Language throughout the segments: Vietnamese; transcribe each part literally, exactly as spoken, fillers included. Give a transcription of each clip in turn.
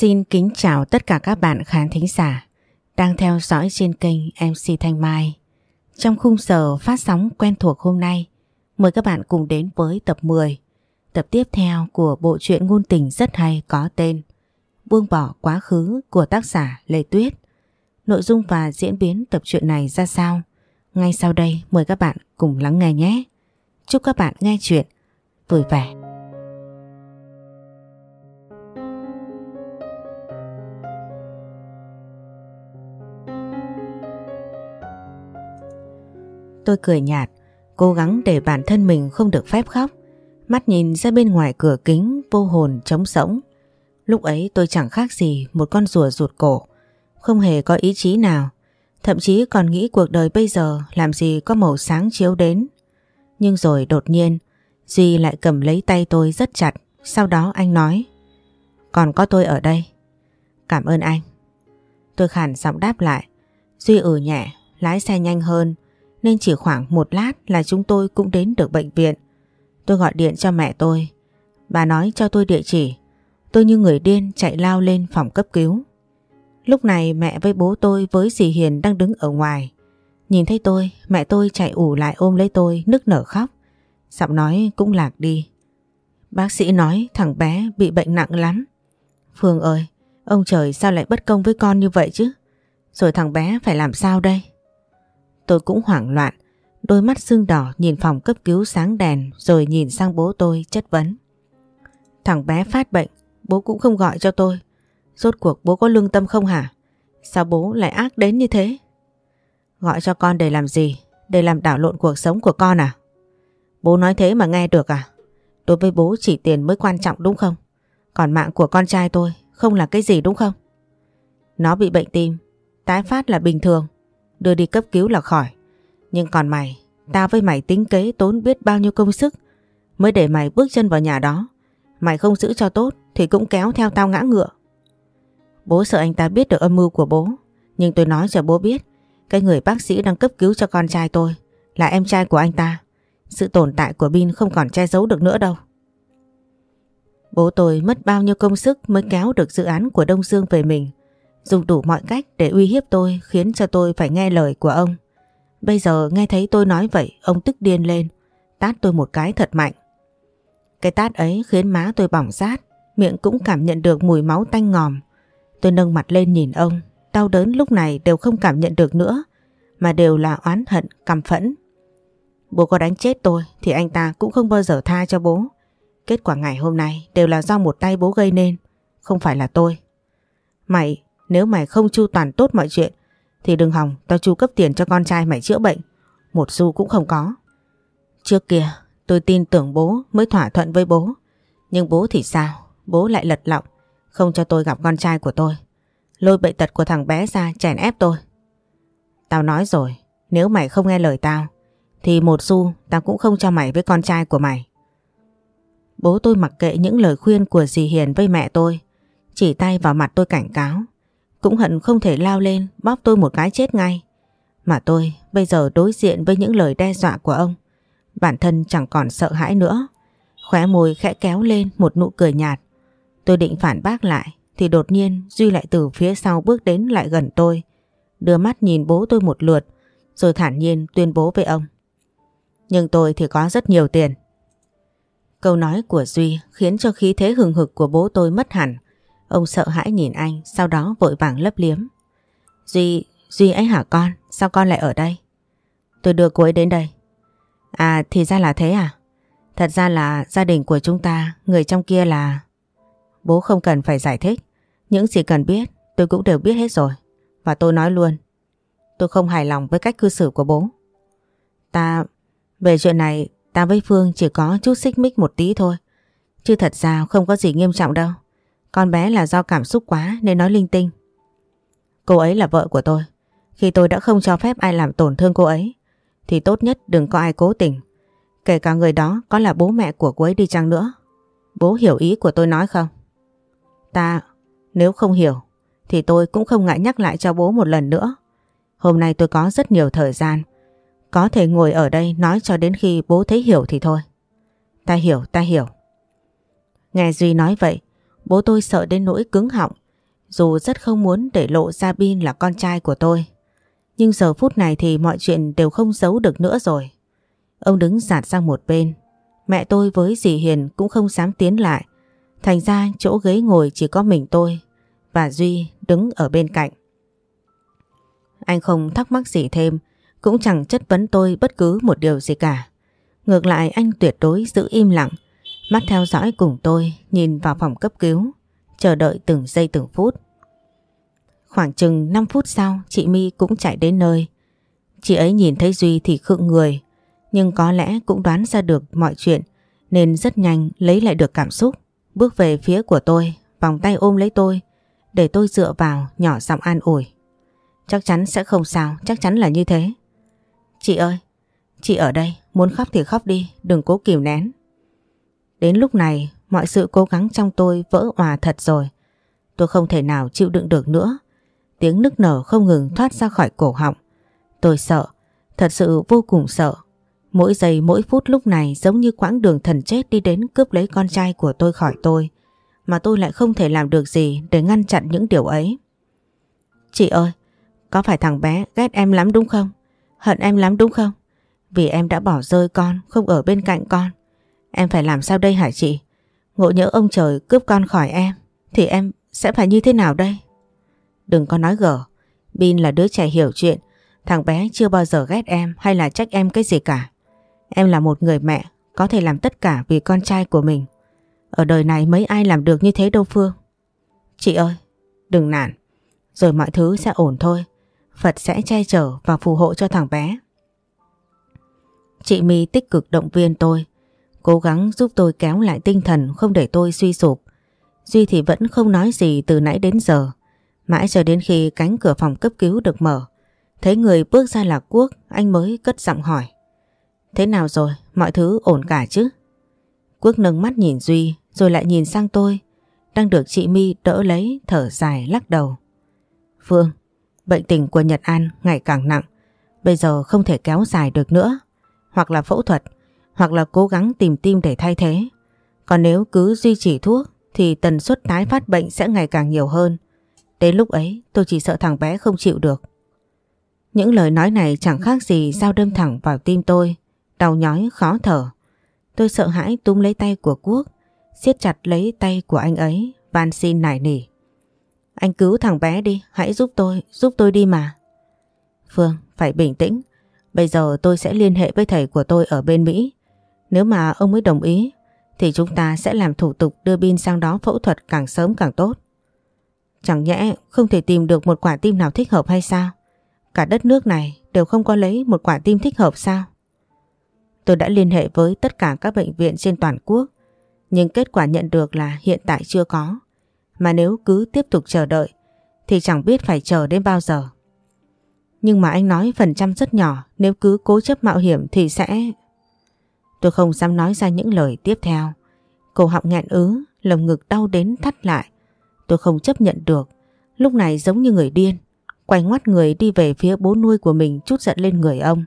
Xin kính chào tất cả các bạn khán thính giả đang theo dõi trên kênh em xê Thanh Mai. Trong khung giờ phát sóng quen thuộc hôm nay, mời các bạn cùng đến với tập mười, tập tiếp theo của bộ truyện ngôn tình rất hay có tên Buông bỏ quá khứ của tác giả Lê Tuyết. Nội dung và diễn biến tập truyện này ra sao? Ngay sau đây mời các bạn cùng lắng nghe nhé. Chúc các bạn nghe chuyện vui vẻ. Tôi cười nhạt, cố gắng để bản thân mình không được phép khóc. Mắt nhìn ra bên ngoài cửa kính vô hồn trống rỗng. Lúc ấy tôi chẳng khác gì một con rùa rụt cổ, không hề có ý chí nào, thậm chí còn nghĩ cuộc đời bây giờ làm gì có màu sáng chiếu đến. Nhưng rồi đột nhiên Duy lại cầm lấy tay tôi rất chặt. Sau đó anh nói: "Còn có tôi ở đây." "Cảm ơn anh." Tôi khàn giọng đáp lại. Duy ừ nhẹ, lái xe nhanh hơn nên chỉ khoảng một lát là chúng tôi cũng đến được bệnh viện. Tôi gọi điện cho mẹ tôi. Bà nói cho tôi địa chỉ. Tôi như người điên chạy lao lên phòng cấp cứu. Lúc này mẹ với bố tôi với dì Hiền đang đứng ở ngoài. Nhìn thấy tôi, mẹ tôi chạy ù lại ôm lấy tôi nức nở khóc. Giọng nói cũng lạc đi. "Bác sĩ nói thằng bé bị bệnh nặng lắm. Phương ơi, ông trời sao lại bất công với con như vậy chứ? Rồi thằng bé phải làm sao đây?" Tôi cũng hoảng loạn, đôi mắt sưng đỏ nhìn phòng cấp cứu sáng đèn rồi nhìn sang bố tôi chất vấn. "Thằng bé phát bệnh, bố cũng không gọi cho tôi. Rốt cuộc bố có lương tâm không hả? Sao bố lại ác đến như thế?" "Gọi cho con để làm gì? Để làm đảo lộn cuộc sống của con à?" "Bố nói thế mà nghe được à? Đối với bố chỉ tiền mới quan trọng đúng không? Còn mạng của con trai tôi không là cái gì đúng không? Nó bị bệnh tim, tái phát là bình thường, đưa đi cấp cứu là khỏi. Nhưng còn mày, tao với mày tính kế tốn biết bao nhiêu công sức mới để mày bước chân vào nhà đó. Mày không giữ cho tốt thì cũng kéo theo tao ngã ngựa. Bố sợ anh ta biết được âm mưu của bố. Nhưng tôi nói cho bố biết, cái người bác sĩ đang cấp cứu cho con trai tôi là em trai của anh ta. Sự tồn tại của Bin không còn che giấu được nữa đâu." Bố tôi mất bao nhiêu công sức mới kéo được dự án của Đông Dương về mình, dùng đủ mọi cách để uy hiếp tôi, khiến cho tôi phải nghe lời của ông. Bây giờ nghe thấy tôi nói vậy, ông tức điên lên, tát tôi một cái thật mạnh. Cái tát ấy khiến má tôi bỏng rát, miệng cũng cảm nhận được mùi máu tanh ngòm. Tôi nâng mặt lên nhìn ông, đau đớn lúc này đều không cảm nhận được nữa, mà đều là oán hận, căm phẫn. Bố có đánh chết tôi thì anh ta cũng không bao giờ tha cho bố. Kết quả ngày hôm nay đều là do một tay bố gây nên, không phải là tôi. Mày, nếu mày không chu toàn tốt mọi chuyện thì đừng hòng tao chu cấp tiền cho con trai mày chữa bệnh. Một xu cũng không có. Trước kia tôi tin tưởng bố mới thỏa thuận với bố. Nhưng bố thì sao? Bố lại lật lọng, không cho tôi gặp con trai của tôi, lôi bệnh tật của thằng bé ra chèn ép tôi. Tao nói rồi, nếu mày không nghe lời tao thì một xu tao cũng không cho mày với con trai của mày. Bố tôi mặc kệ những lời khuyên của dì Hiền với mẹ tôi, chỉ tay vào mặt tôi cảnh cáo. Cũng hận không thể lao lên bóp tôi một cái chết ngay. Mà tôi bây giờ đối diện với những lời đe dọa của ông, bản thân chẳng còn sợ hãi nữa. Khóe môi khẽ kéo lên một nụ cười nhạt. Tôi định phản bác lại thì đột nhiên Duy lại từ phía sau bước đến lại gần tôi, đưa mắt nhìn bố tôi một lượt rồi thản nhiên tuyên bố với ông: "Nhưng tôi thì có rất nhiều tiền." Câu nói của Duy khiến cho khí thế hừng hực của bố tôi mất hẳn. Ông sợ hãi nhìn anh, sau đó vội vàng lấp liếm. Duy, Duy ấy hả con? Sao con lại ở đây?" "Tôi đưa cô ấy đến đây." "À thì ra là thế à? Thật ra là gia đình của chúng ta, người trong kia là..." "Bố không cần phải giải thích. Những gì cần biết tôi cũng đều biết hết rồi. Và tôi nói luôn, tôi không hài lòng với cách cư xử của bố. Ta... Về chuyện này ta với Phương chỉ có chút xích mích một tí thôi. Chứ thật ra không có gì nghiêm trọng đâu. Con bé là do cảm xúc quá nên nói linh tinh. Cô ấy là vợ của tôi. Khi tôi đã không cho phép ai làm tổn thương cô ấy thì tốt nhất đừng có ai cố tình. Kể cả người đó có là bố mẹ của cô ấy đi chăng nữa. Bố hiểu ý của tôi nói không?" Ta... Nếu không hiểu thì tôi cũng không ngại nhắc lại cho bố một lần nữa. Hôm nay tôi có rất nhiều thời gian, có thể ngồi ở đây nói cho đến khi bố thấy hiểu thì thôi. Ta hiểu, ta hiểu. Nghe Duy nói vậy, bố tôi sợ đến nỗi cứng họng, Dù rất không muốn để lộ ra Bin là con trai của tôi, nhưng giờ phút này thì mọi chuyện đều không giấu được nữa rồi. Ông đứng dạt sang một bên. Mẹ tôi với dì Hiền cũng không dám tiến lại. Thành ra chỗ ghế ngồi chỉ có mình tôi và Duy đứng ở bên cạnh. Anh không thắc mắc gì thêm, cũng chẳng chất vấn tôi bất cứ một điều gì cả. Ngược lại anh tuyệt đối giữ im lặng, mắt theo dõi cùng tôi nhìn vào phòng cấp cứu, chờ đợi từng giây từng phút. Khoảng chừng năm phút sau chị My cũng chạy đến nơi. Chị ấy nhìn thấy Duy thì khựng người, nhưng có lẽ cũng đoán ra được mọi chuyện nên rất nhanh lấy lại được cảm xúc, bước về phía của tôi, vòng tay ôm lấy tôi để tôi dựa vào, nhỏ giọng an ủi. Chắc chắn sẽ không sao, chắc chắn là như thế. Chị ơi, chị ở đây, muốn khóc thì khóc đi, đừng cố kìm nén. Đến lúc này mọi sự cố gắng trong tôi vỡ òa thật rồi. Tôi không thể nào chịu đựng được nữa. Tiếng nức nở không ngừng thoát ra khỏi cổ họng. Tôi sợ, thật sự vô cùng sợ. Mỗi giây mỗi phút lúc này giống như quãng đường thần chết đi đến cướp lấy con trai của tôi khỏi tôi, mà tôi lại không thể làm được gì để ngăn chặn những điều ấy. Chị ơi, có phải thằng bé ghét em lắm đúng không? Hận em lắm đúng không? Vì em đã bỏ rơi con, không ở bên cạnh con. Em phải làm sao đây hả chị? Ngộ nhỡ ông trời cướp con khỏi em thì em sẽ phải như thế nào đây? Đừng có nói gở. Bin là đứa trẻ hiểu chuyện. Thằng bé chưa bao giờ ghét em hay là trách em cái gì cả. Em là một người mẹ, có thể làm tất cả vì con trai của mình. Ở đời này mấy ai làm được như thế đâu Phương. Chị ơi, đừng nản. Rồi mọi thứ sẽ ổn thôi. Phật sẽ che chở và phù hộ cho thằng bé. Chị My tích cực động viên tôi, cố gắng giúp tôi kéo lại tinh thần, không để tôi suy sụp. Duy thì vẫn không nói gì từ nãy đến giờ. Mãi cho đến khi cánh cửa phòng cấp cứu được mở, thấy người bước ra là Quốc, anh mới cất giọng hỏi. Thế nào rồi, mọi thứ ổn cả chứ? Quốc nâng mắt nhìn Duy rồi lại nhìn sang tôi, đang được chị My đỡ lấy, thở dài lắc đầu. Phương, bệnh tình của Nhật An ngày càng nặng, bây giờ không thể kéo dài được nữa. Hoặc là phẫu thuật, hoặc là cố gắng tìm tim để thay thế. Còn nếu cứ duy trì thuốc thì tần suất tái phát bệnh sẽ ngày càng nhiều hơn. Đến lúc ấy tôi chỉ sợ thằng bé không chịu được. Những lời nói này chẳng khác gì dao đâm thẳng vào tim tôi, đau nhói khó thở. Tôi sợ hãi túm lấy tay của Quốc, siết chặt lấy tay của anh ấy, van xin nài nỉ. Anh cứu thằng bé đi, hãy giúp tôi, giúp tôi đi mà. Phương, phải bình tĩnh. Bây giờ tôi sẽ liên hệ với thầy của tôi ở bên Mỹ. Nếu mà ông ấy đồng ý thì chúng ta sẽ làm thủ tục đưa Bin sang đó phẫu thuật càng sớm càng tốt. Chẳng nhẽ không thể tìm được một quả tim nào thích hợp hay sao? Cả đất nước này đều không có lấy một quả tim thích hợp sao? Tôi đã liên hệ với tất cả các bệnh viện trên toàn quốc, nhưng kết quả nhận được là hiện tại chưa có. Mà nếu cứ tiếp tục chờ đợi thì chẳng biết phải chờ đến bao giờ. Nhưng mà anh nói phần trăm rất nhỏ, nếu cứ cố chấp mạo hiểm thì sẽ... Tôi không dám nói ra những lời tiếp theo. Cổ họng nghẹn ứ, lồng ngực đau đến thắt lại. Tôi không chấp nhận được. Lúc này giống như người điên, quay ngoắt người đi về phía bố nuôi của mình, trút giận lên người ông.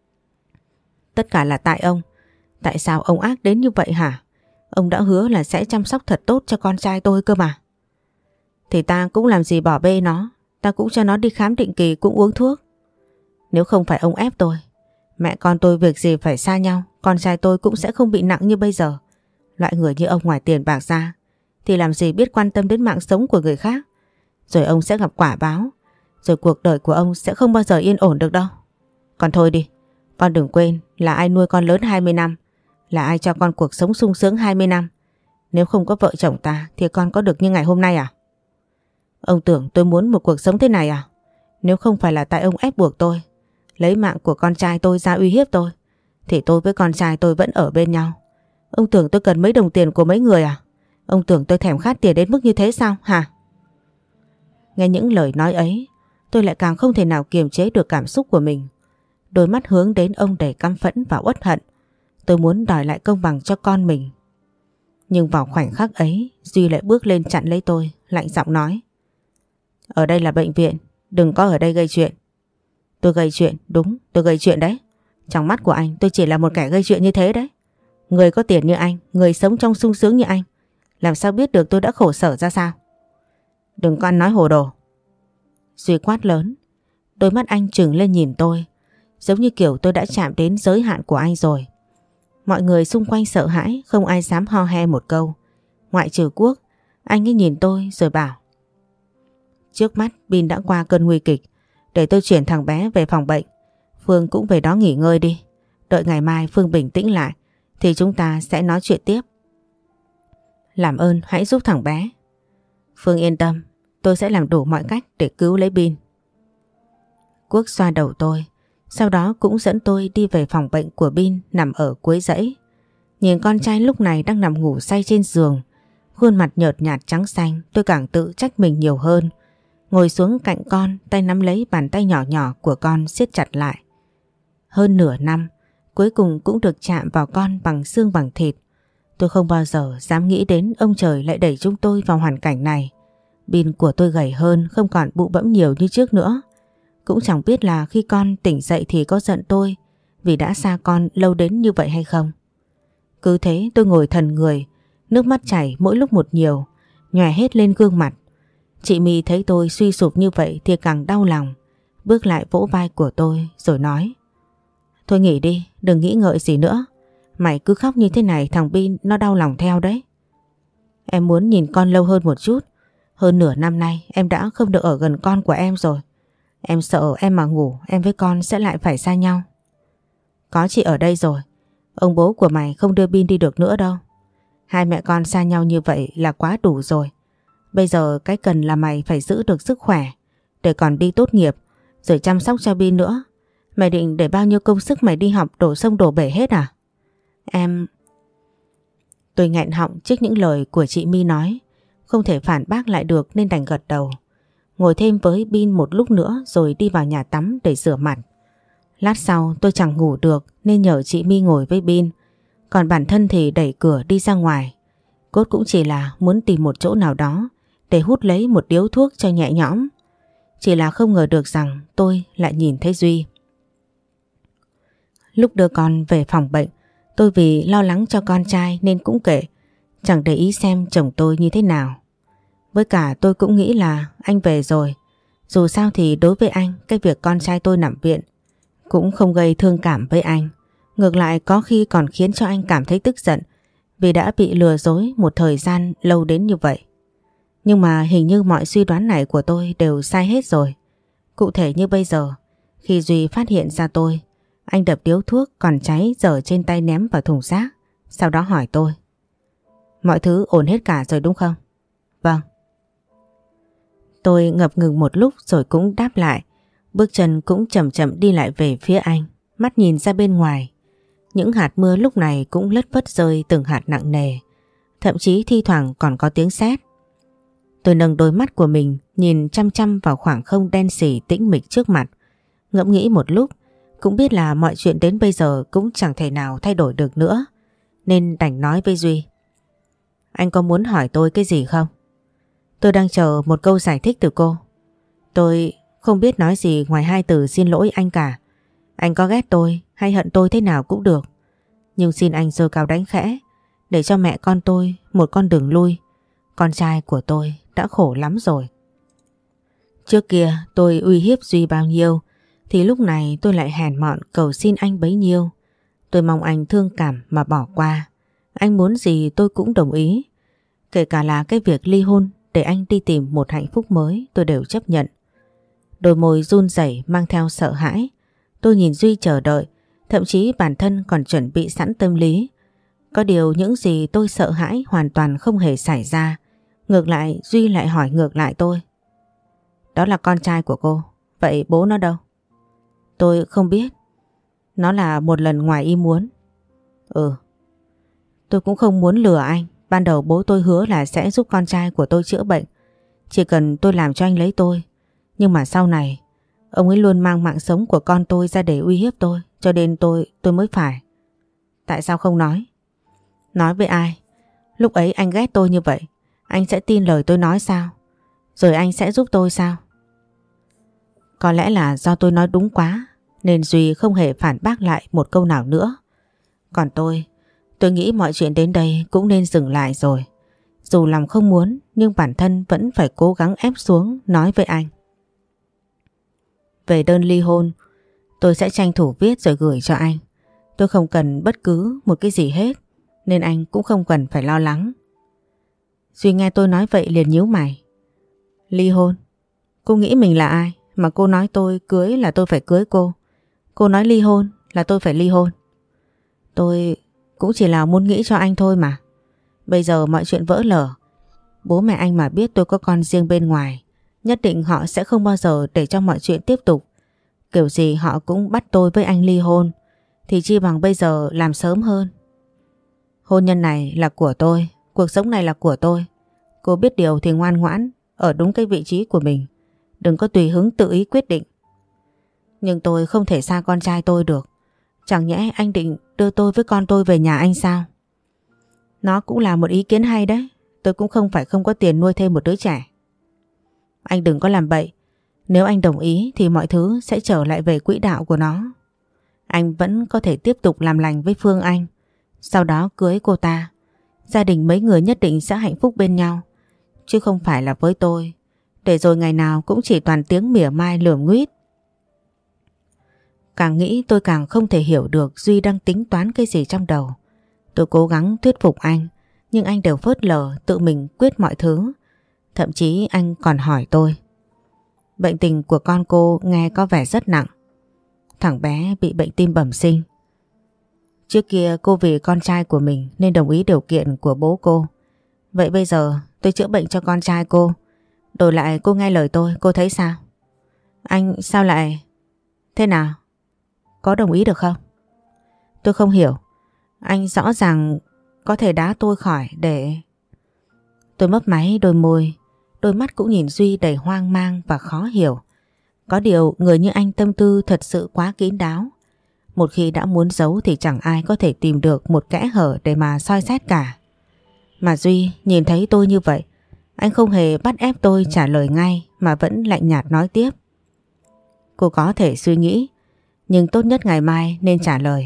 Tất cả là tại ông. Tại sao ông ác đến như vậy hả? Ông đã hứa là sẽ chăm sóc thật tốt cho con trai tôi cơ mà. Thì ta cũng làm gì bỏ bê nó. Ta cũng cho nó đi khám định kỳ, cũng uống thuốc. Nếu không phải ông ép tôi, mẹ con tôi việc gì phải xa nhau, con trai tôi cũng sẽ không bị nặng như bây giờ. Loại người như ông ngoài tiền bạc ra thì làm gì biết quan tâm đến mạng sống của người khác. Rồi ông sẽ gặp quả báo. Rồi cuộc đời của ông sẽ không bao giờ yên ổn được đâu. Còn thôi đi, con đừng quên là ai nuôi con lớn hai mươi năm, là ai cho con cuộc sống sung sướng hai mươi năm. Nếu không có vợ chồng ta thì con có được như ngày hôm nay à? Ông tưởng tôi muốn một cuộc sống thế này à? Nếu không phải là tại ông ép buộc tôi, lấy mạng của con trai tôi ra uy hiếp tôi, thì tôi với con trai tôi vẫn ở bên nhau. Ông tưởng tôi cần mấy đồng tiền của mấy người à? Ông tưởng tôi thèm khát tiền đến mức như thế sao hả? Nghe những lời nói ấy, tôi lại càng không thể nào kiềm chế được cảm xúc của mình. Đôi mắt hướng đến ông đầy căm phẫn và uất hận. Tôi muốn đòi lại công bằng cho con mình. Nhưng vào khoảnh khắc ấy, Duy lại bước lên chặn lấy tôi, lạnh giọng nói. Ở đây là bệnh viện, đừng có ở đây gây chuyện. Tôi gây chuyện, đúng, tôi gây chuyện đấy. Trong mắt của anh tôi chỉ là một kẻ gây chuyện như thế đấy. Người có tiền như anh, người sống trong sung sướng như anh, làm sao biết được tôi đã khổ sở ra sao? Đừng có ăn nói hồ đồ. Duy quát lớn. Đôi mắt anh trừng lên nhìn tôi, giống như kiểu tôi đã chạm đến giới hạn của anh rồi. Mọi người xung quanh sợ hãi, không ai dám ho he một câu. Ngoại trừ Quốc. Anh ấy nhìn tôi rồi bảo: trước mắt Bin đã qua cơn nguy kịch, để tôi chuyển thằng bé về phòng bệnh. Phương cũng về đó nghỉ ngơi đi. Đợi ngày mai Phương bình tĩnh lại thì chúng ta sẽ nói chuyện tiếp. Làm ơn hãy giúp thằng bé. Phương yên tâm, tôi sẽ làm đủ mọi cách để cứu lấy Bin. Quốc xoa đầu tôi, sau đó cũng dẫn tôi đi về phòng bệnh của Bin nằm ở cuối dãy. Nhìn con trai lúc này đang nằm ngủ say trên giường, khuôn mặt nhợt nhạt trắng xanh, tôi càng tự trách mình nhiều hơn. Ngồi xuống cạnh con, tay nắm lấy bàn tay nhỏ nhỏ của con siết chặt lại. Hơn nửa năm, cuối cùng cũng được chạm vào con bằng xương bằng thịt. Tôi không bao giờ dám nghĩ đến ông trời lại đẩy chúng tôi vào hoàn cảnh này. Bin của tôi gầy hơn, không còn bụ bẫm nhiều như trước nữa. Cũng chẳng biết là khi con tỉnh dậy thì có giận tôi vì đã xa con lâu đến như vậy hay không. Cứ thế tôi ngồi thần người, nước mắt chảy mỗi lúc một nhiều, nhòe hết lên gương mặt. Chị My thấy tôi suy sụp như vậy thì càng đau lòng, bước lại vỗ vai của tôi rồi nói: thôi nghỉ đi, đừng nghĩ ngợi gì nữa. Mày cứ khóc như thế này thằng Bin nó đau lòng theo đấy. Em muốn nhìn con lâu hơn một chút. Hơn nửa năm nay em đã không được ở gần con của em rồi. Em sợ em mà ngủ em với con sẽ lại phải xa nhau. Có chị ở đây rồi, ông bố của mày không đưa Bin đi được nữa đâu. Hai mẹ con xa nhau như vậy là quá đủ rồi. Bây giờ cái cần là mày phải giữ được sức khỏe để còn đi tốt nghiệp rồi chăm sóc cho Bin nữa. Mày định để bao nhiêu công sức mày đi học đổ sông đổ bể hết à? Em... Tôi nghẹn họng trước những lời của chị My nói, không thể phản bác lại được nên đành gật đầu. Ngồi thêm với Bin một lúc nữa rồi đi vào nhà tắm để rửa mặt. Lát sau tôi chẳng ngủ được nên nhờ chị My ngồi với Bin, còn bản thân thì đẩy cửa đi ra ngoài. Cốt cũng chỉ là muốn tìm một chỗ nào đó để hút lấy một điếu thuốc cho nhẹ nhõm. Chỉ là không ngờ được rằng tôi lại nhìn thấy Duy. Lúc đưa con về phòng bệnh, tôi vì lo lắng cho con trai nên cũng kệ, chẳng để ý xem chồng tôi như thế nào. Với cả tôi cũng nghĩ là anh về rồi. Dù sao thì đối với anh, cái việc con trai tôi nằm viện cũng không gây thương cảm với anh. Ngược lại có khi còn khiến cho anh cảm thấy tức giận vì đã bị lừa dối một thời gian lâu đến như vậy. Nhưng mà hình như mọi suy đoán này của tôi đều sai hết rồi. Cụ thể như bây giờ, khi Duy phát hiện ra tôi, anh đập điếu thuốc còn cháy dở trên tay ném vào thùng rác. Sau đó hỏi tôi: mọi thứ ổn hết cả rồi đúng không? Vâng. Tôi ngập ngừng một lúc rồi cũng đáp lại. Bước chân cũng chậm chậm đi lại về phía anh, mắt nhìn ra bên ngoài. Những hạt mưa lúc này cũng lất phất rơi từng hạt nặng nề, thậm chí thi thoảng còn có tiếng sét. Tôi nâng đôi mắt của mình nhìn chăm chăm vào khoảng không đen sì tĩnh mịch trước mặt. Ngẫm nghĩ một lúc, cũng biết là mọi chuyện đến bây giờ cũng chẳng thể nào thay đổi được nữa, nên đành nói với Duy: anh có muốn hỏi tôi cái gì không? Tôi đang chờ một câu giải thích từ cô. Tôi không biết nói gì ngoài hai từ xin lỗi anh cả. Anh có ghét tôi hay hận tôi thế nào cũng được, nhưng xin anh giơ cao đánh khẽ để cho mẹ con tôi một con đường lui. Con trai của tôi đã khổ lắm rồi. Trước kia tôi uy hiếp Duy bao nhiêu thì lúc này tôi lại hèn mọn cầu xin anh bấy nhiêu. Tôi mong anh thương cảm mà bỏ qua. Anh muốn gì tôi cũng đồng ý, kể cả là cái việc ly hôn để anh đi tìm một hạnh phúc mới tôi đều chấp nhận. Đôi môi run rẩy mang theo sợ hãi. Tôi nhìn Duy chờ đợi, thậm chí bản thân còn chuẩn bị sẵn tâm lý. Có điều những gì tôi sợ hãi hoàn toàn không hề xảy ra. Ngược lại Duy lại hỏi ngược lại tôi: đó là con trai của cô, vậy bố nó đâu? Tôi không biết. Nó là một lần ngoài ý muốn. Ừ. Tôi cũng không muốn lừa anh. Ban đầu bố tôi hứa là sẽ giúp con trai của tôi chữa bệnh, chỉ cần tôi làm cho anh lấy tôi. Nhưng mà sau này ông ấy luôn mang mạng sống của con tôi ra để uy hiếp tôi, cho nên tôi tôi mới phải. Tại sao không nói? Nói với ai? Lúc ấy anh ghét tôi như vậy, anh sẽ tin lời tôi nói sao? Rồi anh sẽ giúp tôi sao? Có lẽ là do tôi nói đúng quá nên Duy không hề phản bác lại một câu nào nữa. Còn tôi, tôi nghĩ mọi chuyện đến đây cũng nên dừng lại rồi. Dù lòng không muốn nhưng bản thân vẫn phải cố gắng ép xuống nói với anh. Về đơn ly hôn, tôi sẽ tranh thủ viết rồi gửi cho anh. Tôi không cần bất cứ một cái gì hết, nên anh cũng không cần phải lo lắng. Duy nghe tôi nói vậy liền nhíu mày. Ly hôn? Cô nghĩ mình là ai mà cô nói tôi cưới là tôi phải cưới cô? Cô nói ly hôn là tôi phải ly hôn? Tôi cũng chỉ là muốn nghĩ cho anh thôi mà. Bây giờ mọi chuyện vỡ lở. Bố mẹ anh mà biết tôi có con riêng bên ngoài, nhất định họ sẽ không bao giờ để cho mọi chuyện tiếp tục. Kiểu gì họ cũng bắt tôi với anh ly hôn, thì chi bằng bây giờ làm sớm hơn. Hôn nhân này là của tôi, cuộc sống này là của tôi. Cô biết điều thì ngoan ngoãn, ở đúng cái vị trí của mình. Đừng có tùy hứng tự ý quyết định. Nhưng tôi không thể xa con trai tôi được. Chẳng nhẽ anh định đưa tôi với con tôi về nhà anh sao? Nó cũng là một ý kiến hay đấy. Tôi cũng không phải không có tiền nuôi thêm một đứa trẻ. Anh đừng có làm bậy. Nếu anh đồng ý thì mọi thứ sẽ trở lại về quỹ đạo của nó. Anh vẫn có thể tiếp tục làm lành với Phương Anh, sau đó cưới cô ta. Gia đình mấy người nhất định sẽ hạnh phúc bên nhau, chứ không phải là với tôi, để rồi ngày nào cũng chỉ toàn tiếng mỉa mai lườm nguýt. Càng nghĩ tôi càng không thể hiểu được Duy đang tính toán cái gì trong đầu. Tôi cố gắng thuyết phục anh, nhưng anh đều phớt lờ tự mình quyết mọi thứ. Thậm chí anh còn hỏi tôi. Bệnh tình của con cô nghe có vẻ rất nặng. Thằng bé bị bệnh tim bẩm sinh. Trước kia cô vì con trai của mình nên đồng ý điều kiện của bố cô. Vậy bây giờ tôi chữa bệnh cho con trai cô, đổi lại cô nghe lời tôi, cô thấy sao? Anh sao lại... Thế nào? Có đồng ý được không? Tôi không hiểu. Anh rõ ràng có thể đá tôi khỏi để... Tôi mấp máy đôi môi, đôi mắt cũng nhìn Duy đầy hoang mang và khó hiểu. Có điều người như anh tâm tư thật sự quá kín đáo. Một khi đã muốn giấu thì chẳng ai có thể tìm được một kẽ hở để mà soi xét cả. Mà Duy nhìn thấy tôi như vậy, anh không hề bắt ép tôi trả lời ngay mà vẫn lạnh nhạt nói tiếp. Cô có thể suy nghĩ, nhưng tốt nhất ngày mai nên trả lời.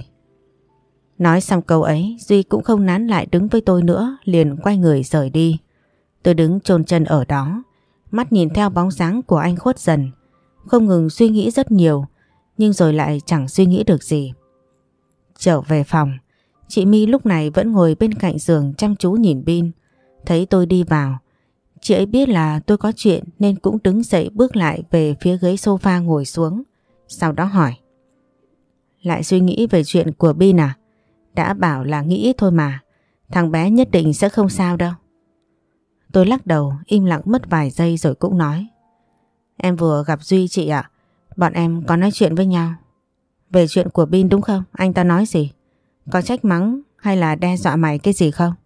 Nói xong câu ấy, Duy cũng không nán lại đứng với tôi nữa, liền quay người rời đi. Tôi đứng chôn chân ở đó, mắt nhìn theo bóng dáng của anh khuất dần, không ngừng suy nghĩ rất nhiều, nhưng rồi lại chẳng suy nghĩ được gì. Trở về phòng, chị My lúc này vẫn ngồi bên cạnh giường chăm chú nhìn pin. Thấy tôi đi vào, chị ấy biết là tôi có chuyện nên cũng đứng dậy bước lại về phía ghế sofa ngồi xuống. Sau đó hỏi. Lại suy nghĩ về chuyện của Bin à? Đã bảo là nghĩ thôi mà, thằng bé nhất định sẽ không sao đâu. Tôi lắc đầu, im lặng mất vài giây rồi cũng nói. Em vừa gặp Duy chị ạ, bọn em có nói chuyện với nhau. Về chuyện của Bin đúng không? Anh ta nói gì? Có trách mắng hay là đe dọa mày cái gì không?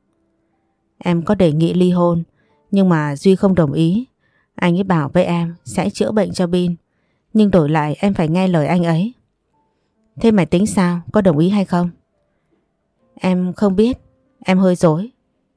Em có đề nghị ly hôn, nhưng mà Duy không đồng ý. Anh ấy bảo với em sẽ chữa bệnh cho Bin, nhưng đổi lại em phải nghe lời anh ấy. Thế mày tính sao? Có đồng ý hay không? Em không biết, em hơi dối.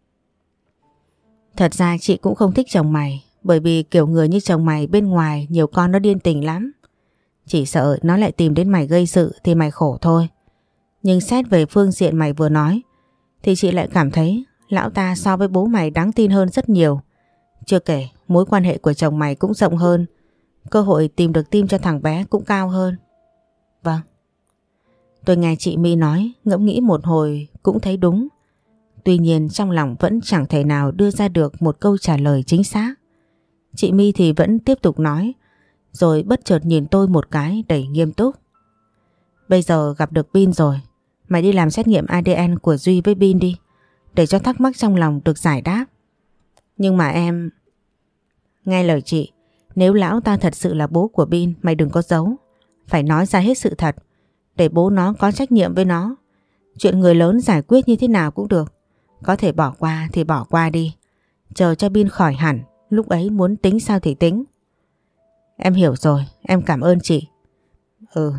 Thật ra chị cũng không thích chồng mày, bởi vì kiểu người như chồng mày bên ngoài nhiều con nó điên tình lắm. Chỉ sợ nó lại tìm đến mày gây sự thì mày khổ thôi. Nhưng xét về phương diện mày vừa nói thì chị lại cảm thấy lão ta so với bố mày đáng tin hơn rất nhiều. Chưa kể mối quan hệ của chồng mày cũng rộng hơn, cơ hội tìm được tim cho thằng bé cũng cao hơn. Vâng. Tôi nghe chị My nói, ngẫm nghĩ một hồi cũng thấy đúng. Tuy nhiên trong lòng vẫn chẳng thể nào đưa ra được một câu trả lời chính xác. Chị My thì vẫn tiếp tục nói, rồi bất chợt nhìn tôi một cái đầy nghiêm túc. Bây giờ gặp được Bin rồi, mày đi làm xét nghiệm a đê en của Duy với Bin đi, để cho thắc mắc trong lòng được giải đáp. Nhưng mà em... Nghe lời chị, nếu lão ta thật sự là bố của Bin, mày đừng có giấu. Phải nói ra hết sự thật, để bố nó có trách nhiệm với nó. Chuyện người lớn giải quyết như thế nào cũng được. Có thể bỏ qua thì bỏ qua đi. Chờ cho Bin khỏi hẳn, lúc ấy muốn tính sao thì tính. Em hiểu rồi, em cảm ơn chị. Ừ.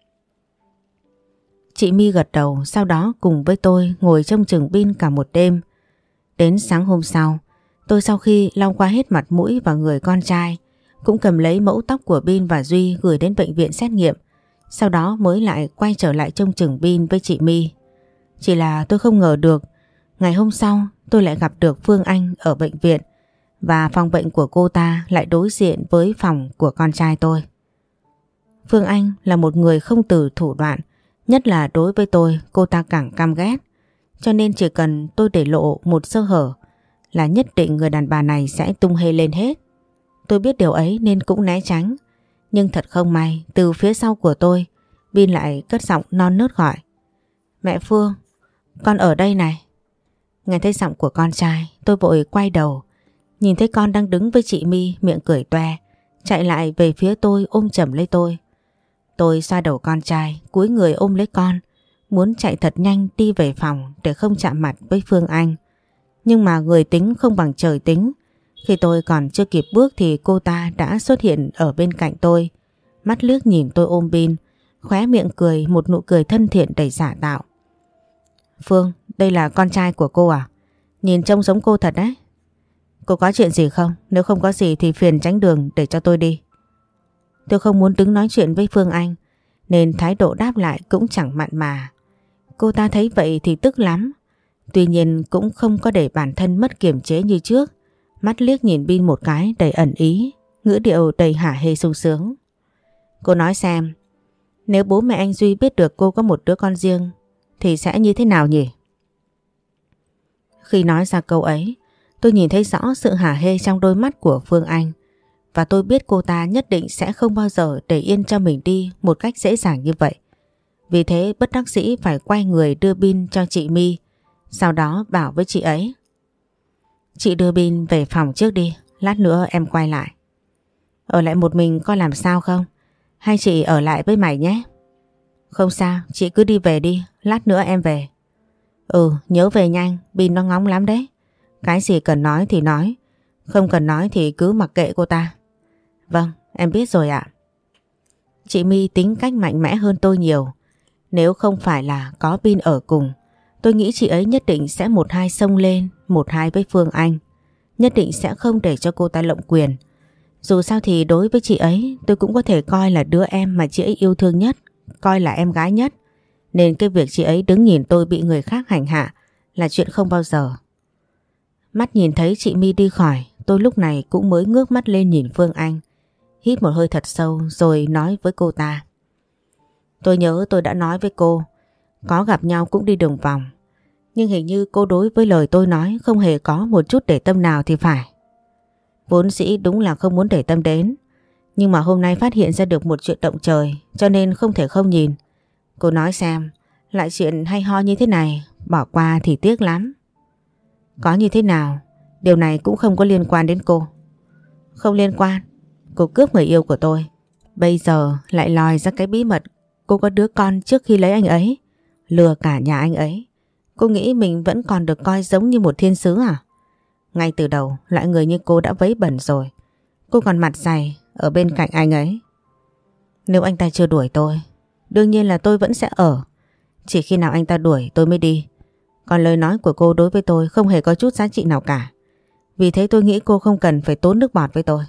Chị My gật đầu, sau đó cùng với tôi ngồi trông chừng Bin cả một đêm. Đến sáng hôm sau, tôi sau khi lau qua hết mặt mũi và người con trai, cũng cầm lấy mẫu tóc của Bin và Duy gửi đến bệnh viện xét nghiệm. Sau đó mới lại quay trở lại trông chừng Bin với chị My. Chỉ là tôi không ngờ được, Ngày hôm sau tôi lại gặp được Phương Anh ở bệnh viện và phòng bệnh của cô ta lại đối diện với phòng của con trai tôi. Phương Anh là một người không từ thủ đoạn, nhất là đối với tôi cô ta càng căm ghét. Cho nên chỉ cần tôi để lộ một sơ hở là nhất định người đàn bà này sẽ tung hê lên hết. Tôi biết điều ấy nên cũng né tránh. Nhưng thật không may, từ phía sau của tôi, Bin lại cất giọng non nớt gọi. Mẹ Phương, con ở đây này. Nghe thấy giọng của con trai, tôi vội quay đầu. Nhìn thấy con đang đứng với chị My miệng cười toe, chạy lại về phía tôi ôm chầm lấy tôi. Tôi xoa đầu con trai, cúi người ôm lấy con, muốn chạy thật nhanh đi về phòng để không chạm mặt với Phương Anh. Nhưng mà người tính không bằng trời tính. Khi tôi còn chưa kịp bước thì cô ta đã xuất hiện ở bên cạnh tôi. Mắt liếc nhìn tôi ôm Bin, khóe miệng cười một nụ cười thân thiện đầy giả tạo. Phương, đây là con trai của cô à? Nhìn trông giống cô thật đấy. Cô có chuyện gì không? Nếu không có gì thì phiền tránh đường để cho tôi đi. Tôi không muốn đứng nói chuyện với Phương Anh nên thái độ đáp lại cũng chẳng mặn mà. Cô ta thấy vậy thì tức lắm. Tuy nhiên cũng không có để bản thân mất kiềm chế như trước. Mắt liếc nhìn Bin một cái đầy ẩn ý, ngữ điệu đầy hả hê sung sướng. Cô nói xem, nếu bố mẹ anh Duy biết được cô có một đứa con riêng thì sẽ như thế nào nhỉ? Khi nói ra câu ấy, tôi nhìn thấy rõ sự hả hê trong đôi mắt của Phương Anh. Và tôi biết cô ta nhất định sẽ không bao giờ để yên cho mình đi một cách dễ dàng như vậy. Vì thế bất đắc dĩ phải quay người đưa Bin cho chị My. Sau đó bảo với chị ấy. Chị đưa Bin về phòng trước đi, lát nữa em quay lại. Ở lại một mình có làm sao không? Hay chị ở lại với mày nhé? Không sao, chị cứ đi về đi, lát nữa em về. Ừ, nhớ về nhanh, Bin nó ngóng lắm đấy. Cái gì cần nói thì nói, không cần nói thì cứ mặc kệ cô ta. Vâng, em biết rồi ạ. Chị My tính cách mạnh mẽ hơn tôi nhiều. Nếu không phải là có Bin ở cùng, tôi nghĩ chị ấy nhất định sẽ một hai xông lên, một hai với Phương Anh. Nhất định sẽ không để cho cô ta lộng quyền. Dù sao thì đối với chị ấy, tôi cũng có thể coi là đứa em mà chị ấy yêu thương nhất, coi là em gái nhất. Nên cái việc chị ấy đứng nhìn tôi bị người khác hành hạ là chuyện không bao giờ. Mắt nhìn thấy chị My đi khỏi, tôi lúc này cũng mới ngước mắt lên nhìn Phương Anh. Hít một hơi thật sâu rồi nói với cô ta. Tôi nhớ tôi đã nói với cô, có gặp nhau cũng đi đường vòng. Nhưng hình như cô đối với lời tôi nói không hề có một chút để tâm nào thì phải. Vốn dĩ đúng là không muốn để tâm đến. Nhưng mà hôm nay phát hiện ra được một chuyện động trời cho nên không thể không nhìn. Cô nói xem, lại chuyện hay ho như thế này, bỏ qua thì tiếc lắm. Có như thế nào, điều này cũng không có liên quan đến cô. Không liên quan, cô cướp người yêu của tôi. Bây giờ lại lòi ra cái bí mật cô có đứa con trước khi lấy anh ấy, lừa cả nhà anh ấy. Cô nghĩ mình vẫn còn được coi giống như một thiên sứ à? Ngay từ đầu loại người như cô đã vấy bẩn rồi. Cô còn mặt dày ở bên cạnh anh ấy. Nếu anh ta chưa đuổi tôi, đương nhiên là tôi vẫn sẽ ở. Chỉ khi nào anh ta đuổi tôi mới đi. Còn lời nói của cô đối với tôi không hề có chút giá trị nào cả. Vì thế tôi nghĩ cô không cần phải tốn nước bọt với tôi.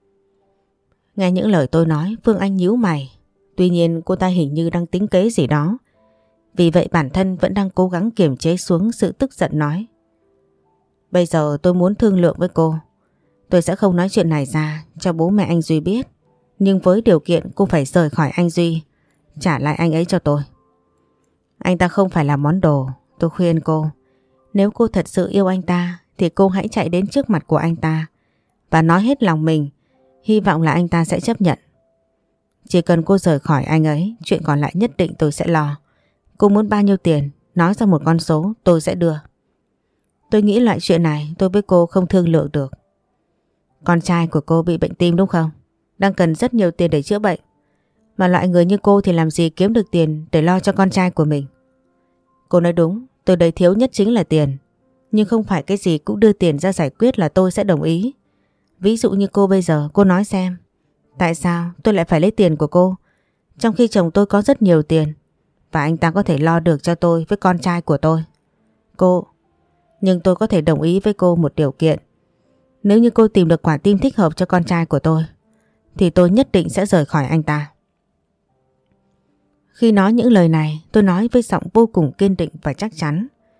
Nghe những lời tôi nói, Phương Anh nhíu mày. Tuy nhiên cô ta hình như đang tính kế gì đó. Vì vậy bản thân vẫn đang cố gắng kiềm chế xuống sự tức giận nói. Bây giờ tôi muốn thương lượng với cô. Tôi sẽ không nói chuyện này ra cho bố mẹ anh Duy biết. Nhưng với điều kiện cô phải rời khỏi anh Duy, trả lại anh ấy cho tôi. Anh ta không phải là món đồ. Tôi khuyên cô, nếu cô thật sự yêu anh ta thì cô hãy chạy đến trước mặt của anh ta và nói hết lòng mình. Hy vọng là anh ta sẽ chấp nhận. Chỉ cần cô rời khỏi anh ấy, chuyện còn lại nhất định tôi sẽ lo. Cô muốn bao nhiêu tiền, nói ra một con số tôi sẽ đưa. Tôi nghĩ loại chuyện này tôi với cô không thương lượng được. Con trai của cô bị bệnh tim đúng không? Đang cần rất nhiều tiền để chữa bệnh. Mà loại người như cô thì làm gì kiếm được tiền để lo cho con trai của mình. Cô nói đúng, tôi đây thiếu nhất chính là tiền. Nhưng không phải cái gì cũng đưa tiền ra giải quyết là tôi sẽ đồng ý. Ví dụ như cô bây giờ, cô nói xem, tại sao tôi lại phải lấy tiền của cô, trong khi chồng tôi có rất nhiều tiền và anh ta có thể lo được cho tôi với con trai của tôi. Cô, nhưng tôi có thể đồng ý với cô một điều kiện. Nếu như cô tìm được quả tim thích hợp cho con trai của tôi, thì tôi nhất định sẽ rời khỏi anh ta. Khi nói những lời này, tôi nói với giọng vô cùng kiên định và chắc chắn.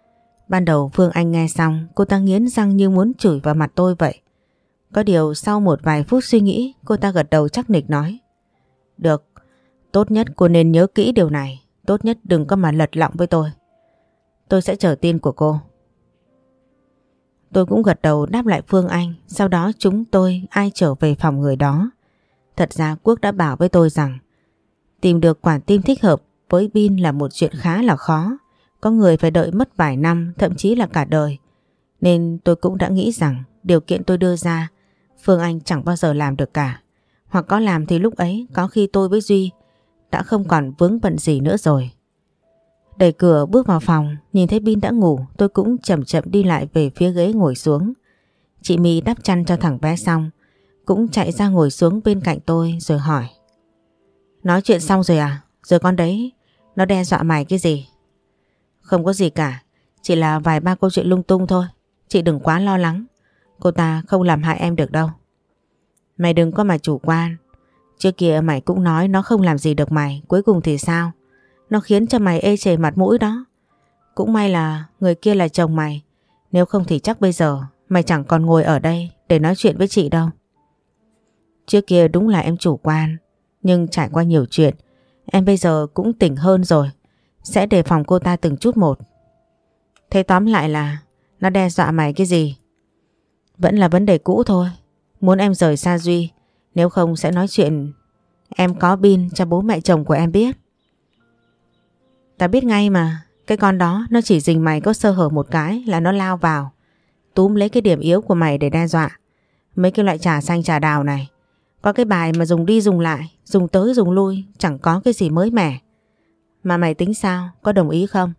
Ban đầu Phương Anh nghe xong, cô ta nghiến răng như muốn chửi vào mặt tôi vậy. Có điều sau một vài phút suy nghĩ, cô ta gật đầu chắc nịch nói. Được, tốt nhất cô nên nhớ kỹ điều này. Tốt nhất đừng có mà lật lọng với tôi. Tôi sẽ chờ tin của cô. Tôi cũng gật đầu đáp lại Phương Anh. Sau đó chúng tôi ai trở về phòng người đó. Thật ra Quốc đã bảo với tôi rằng tìm được quả tim thích hợp với Bin là một chuyện khá là khó. Có người phải đợi mất vài năm, thậm chí là cả đời. Nên tôi cũng đã nghĩ rằng điều kiện tôi đưa ra Phương Anh chẳng bao giờ làm được cả. Hoặc có làm thì lúc ấy có khi tôi với Duy đã không còn vướng bận gì nữa rồi. Đẩy cửa bước vào phòng, nhìn thấy Bin đã ngủ, tôi cũng chậm chậm đi lại về phía ghế ngồi xuống. Chị My đắp chăn cho thằng bé xong, cũng chạy ra ngồi xuống bên cạnh tôi rồi hỏi. Nói chuyện xong rồi à? Rồi con đấy, nó đe dọa mày cái gì? Không có gì cả, chỉ là vài ba câu chuyện lung tung thôi. Chị đừng quá lo lắng, cô ta không làm hại em được đâu. Mày đừng có mà chủ quan. Trước kia mày cũng nói nó không làm gì được mày, cuối cùng thì sao? Nó khiến cho mày ê chề mặt mũi đó. Cũng may là người kia là chồng mày. Nếu không thì chắc bây giờ mày chẳng còn ngồi ở đây để nói chuyện với chị đâu. Trước kia đúng là em chủ quan, nhưng trải qua nhiều chuyện, em bây giờ cũng tỉnh hơn rồi. Sẽ đề phòng cô ta từng chút một. Thế tóm lại là nó đe dọa mày cái gì? Vẫn là vấn đề cũ thôi. Muốn em rời xa Duy, nếu không sẽ nói chuyện em có Bin cho bố mẹ chồng của em biết. Ta biết ngay mà, cái con đó nó chỉ dình mày có sơ hở một cái là nó lao vào, túm lấy cái điểm yếu của mày để đe dọa. Mấy cái loại trà xanh trà đào này, có cái bài mà dùng đi dùng lại, dùng tới dùng lui, chẳng có cái gì mới mẻ. Mà mày tính sao, có đồng ý không?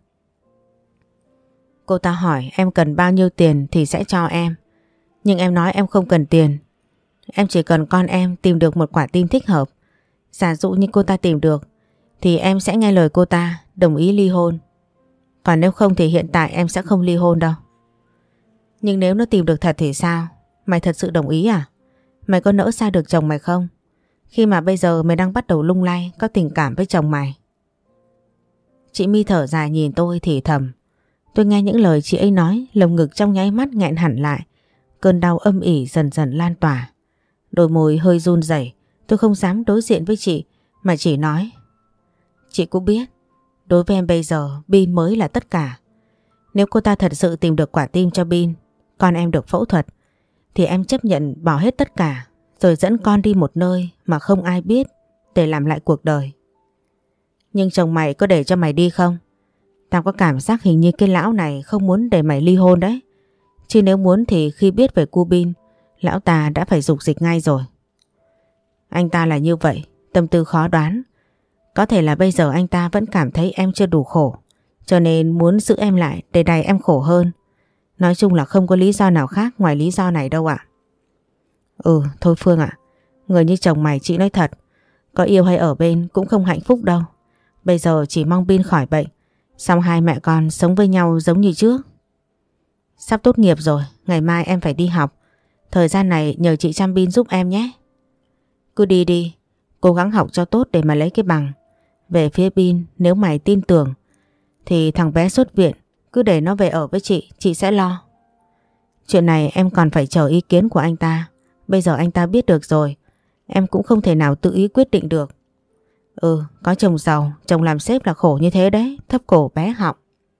Cô ta hỏi em cần bao nhiêu tiền thì sẽ cho em. Nhưng em nói em không cần tiền. Em chỉ cần con em tìm được một quả tim thích hợp. Giả dụ như cô ta tìm được thì em sẽ nghe lời cô ta, đồng ý ly hôn. Còn nếu không thì hiện tại em sẽ không ly hôn đâu. Nhưng nếu nó tìm được thật thì sao? Mày thật sự đồng ý à? Mày có nỡ xa được chồng mày không? Khi mà bây giờ mày đang bắt đầu lung lay có tình cảm với chồng mày. Chị My thở dài nhìn tôi thì thầm. Tôi nghe những lời chị ấy nói, lồng ngực trong nháy mắt nghẹn hẳn lại. Cơn đau âm ỉ dần dần lan tỏa. Đôi môi hơi run rẩy, tôi không dám đối diện với chị mà chỉ nói. Chị cũng biết, đối với em bây giờ Bin mới là tất cả. Nếu cô ta thật sự tìm được quả tim cho Bin, con em được phẫu thuật, thì em chấp nhận bỏ hết tất cả rồi dẫn con đi một nơi mà không ai biết để làm lại cuộc đời. Nhưng chồng mày có để cho mày đi không? Tao có cảm giác hình như cái lão này không muốn để mày ly hôn đấy. Chứ nếu muốn thì khi biết về cu Bin, lão ta đã phải dục dịch ngay rồi. Anh ta là như vậy, tâm tư khó đoán. Có thể là bây giờ anh ta vẫn cảm thấy em chưa đủ khổ, cho nên muốn giữ em lại để đày em khổ hơn. Nói chung là không có lý do nào khác ngoài lý do này đâu ạ. Ừ, thôi Phương ạ, người như chồng mày chị nói thật, có yêu hay ở bên cũng không hạnh phúc đâu. Bây giờ chỉ mong Bin khỏi bệnh, xong hai mẹ con sống với nhau giống như trước. Sắp tốt nghiệp rồi, ngày mai em phải đi học. Thời gian này nhờ chị chăm Bin giúp em nhé. Cứ đi đi, cố gắng học cho tốt để mà lấy cái bằng. Về phía Bin, nếu mày tin tưởng thì thằng bé xuất viện, cứ để nó về ở với chị, chị sẽ lo. Chuyện này em còn phải chờ ý kiến của anh ta. Bây giờ anh ta biết được rồi, em cũng không thể nào tự ý quyết định được. Ừ, có chồng giàu, chồng làm sếp là khổ như thế đấy, thấp cổ bé họng.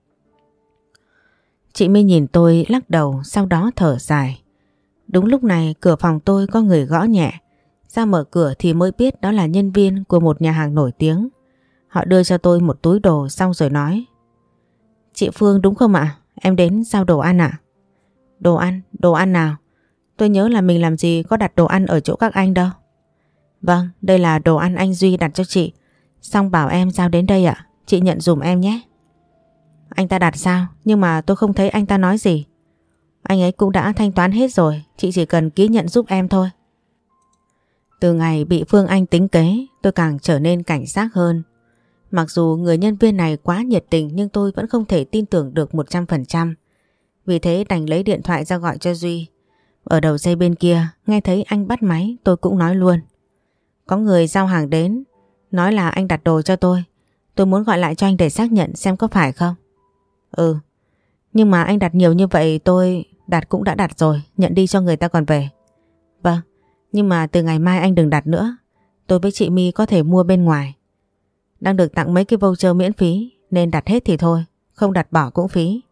Chị My nhìn tôi lắc đầu, sau đó thở dài. Đúng lúc này cửa phòng tôi có người gõ nhẹ. Ra mở cửa thì mới biết đó là nhân viên của một nhà hàng nổi tiếng. Họ đưa cho tôi một túi đồ xong rồi nói. Chị Phương đúng không ạ? Em đến giao đồ ăn ạ. Đồ ăn? Đồ ăn nào? Tôi nhớ là mình làm gì có đặt đồ ăn ở chỗ các anh đâu. Vâng, đây là đồ ăn anh Duy đặt cho chị. Xong bảo em giao đến đây ạ. Chị nhận dùm em nhé. Anh ta đặt sao? Nhưng mà tôi không thấy anh ta nói gì. Anh ấy cũng đã thanh toán hết rồi. Chị chỉ cần ký nhận giúp em thôi. Từ ngày bị Phương Anh tính kế, tôi càng trở nên cảnh giác hơn. Mặc dù người nhân viên này quá nhiệt tình nhưng tôi vẫn không thể tin tưởng được một trăm phần trăm. Vì thế đành lấy điện thoại ra gọi cho Duy. Ở đầu dây bên kia, nghe thấy anh bắt máy, tôi cũng nói luôn. Có người giao hàng đến, nói là anh đặt đồ cho tôi. Tôi muốn gọi lại cho anh để xác nhận xem có phải không. Ừ, Nhưng mà anh đặt nhiều như vậy tôi... Đặt cũng đã đặt rồi, nhận đi cho người ta còn về. Vâng, nhưng mà từ ngày mai anh đừng đặt nữa. Tôi với chị My có thể mua bên ngoài. Đang được tặng mấy cái voucher miễn phí nên đặt hết thì thôi, không đặt bỏ cũng phí.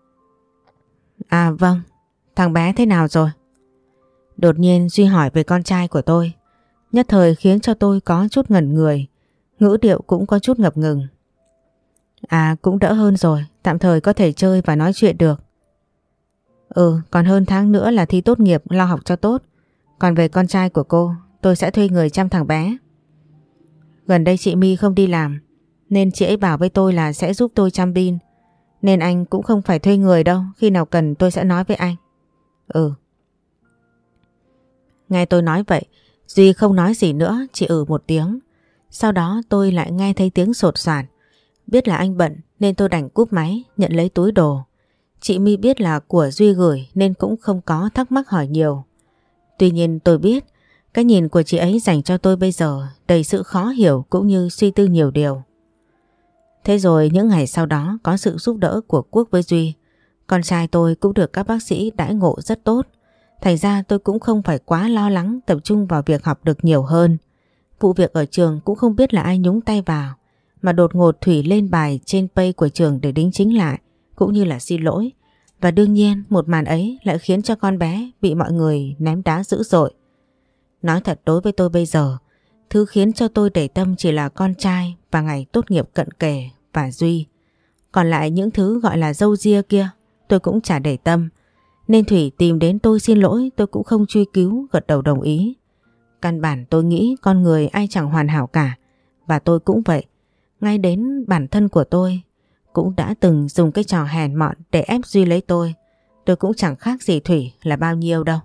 À vâng, thằng bé thế nào rồi? Đột nhiên Duy hỏi về con trai của tôi. Nhất thời khiến cho tôi có chút ngẩn người, ngữ điệu cũng có chút ngập ngừng. À cũng đỡ hơn rồi, tạm thời có thể chơi và nói chuyện được. Ừ, còn hơn tháng nữa là thi tốt nghiệp, lo học cho tốt. Còn về con trai của cô, tôi sẽ thuê người chăm thằng bé. Gần đây chị My không đi làm, nên chị ấy bảo với tôi là sẽ giúp tôi chăm Bin. Nên anh cũng không phải thuê người đâu, khi nào cần tôi sẽ nói với anh. Ừ. Nghe tôi nói vậy, Duy không nói gì nữa, chỉ ừ một tiếng. Sau đó tôi lại nghe thấy tiếng sột soạt. Biết là anh bận nên tôi đành cúp máy, nhận lấy túi đồ. Chị My biết là của Duy gửi nên cũng không có thắc mắc hỏi nhiều. Tuy nhiên tôi biết cái nhìn của chị ấy dành cho tôi bây giờ đầy sự khó hiểu cũng như suy tư nhiều điều. Thế rồi những ngày sau đó có sự giúp đỡ của Quốc với Duy. Con trai tôi cũng được các bác sĩ đãi ngộ rất tốt. Thành ra tôi cũng không phải quá lo lắng, tập trung vào việc học được nhiều hơn. Vụ việc ở trường cũng không biết là ai nhúng tay vào, mà đột ngột Thủy lên bài trên page của trường để đính chính lại cũng như là xin lỗi. Và đương nhiên một màn ấy lại khiến cho con bé bị mọi người ném đá dữ dội. Nói thật, đối với tôi bây giờ, thứ khiến cho tôi để tâm chỉ là con trai và ngày tốt nghiệp cận kề và Duy. Còn lại những thứ gọi là râu ria kia tôi cũng chả để tâm. Nên Thủy tìm đến tôi xin lỗi tôi cũng không truy cứu, gật đầu đồng ý. Căn bản tôi nghĩ con người ai chẳng hoàn hảo cả. Và tôi cũng vậy. Ngay đến bản thân của tôi cũng đã từng dùng cái trò hèn mọn để ép Duy lấy tôi. Tôi cũng chẳng khác gì Thủy là bao nhiêu đâu.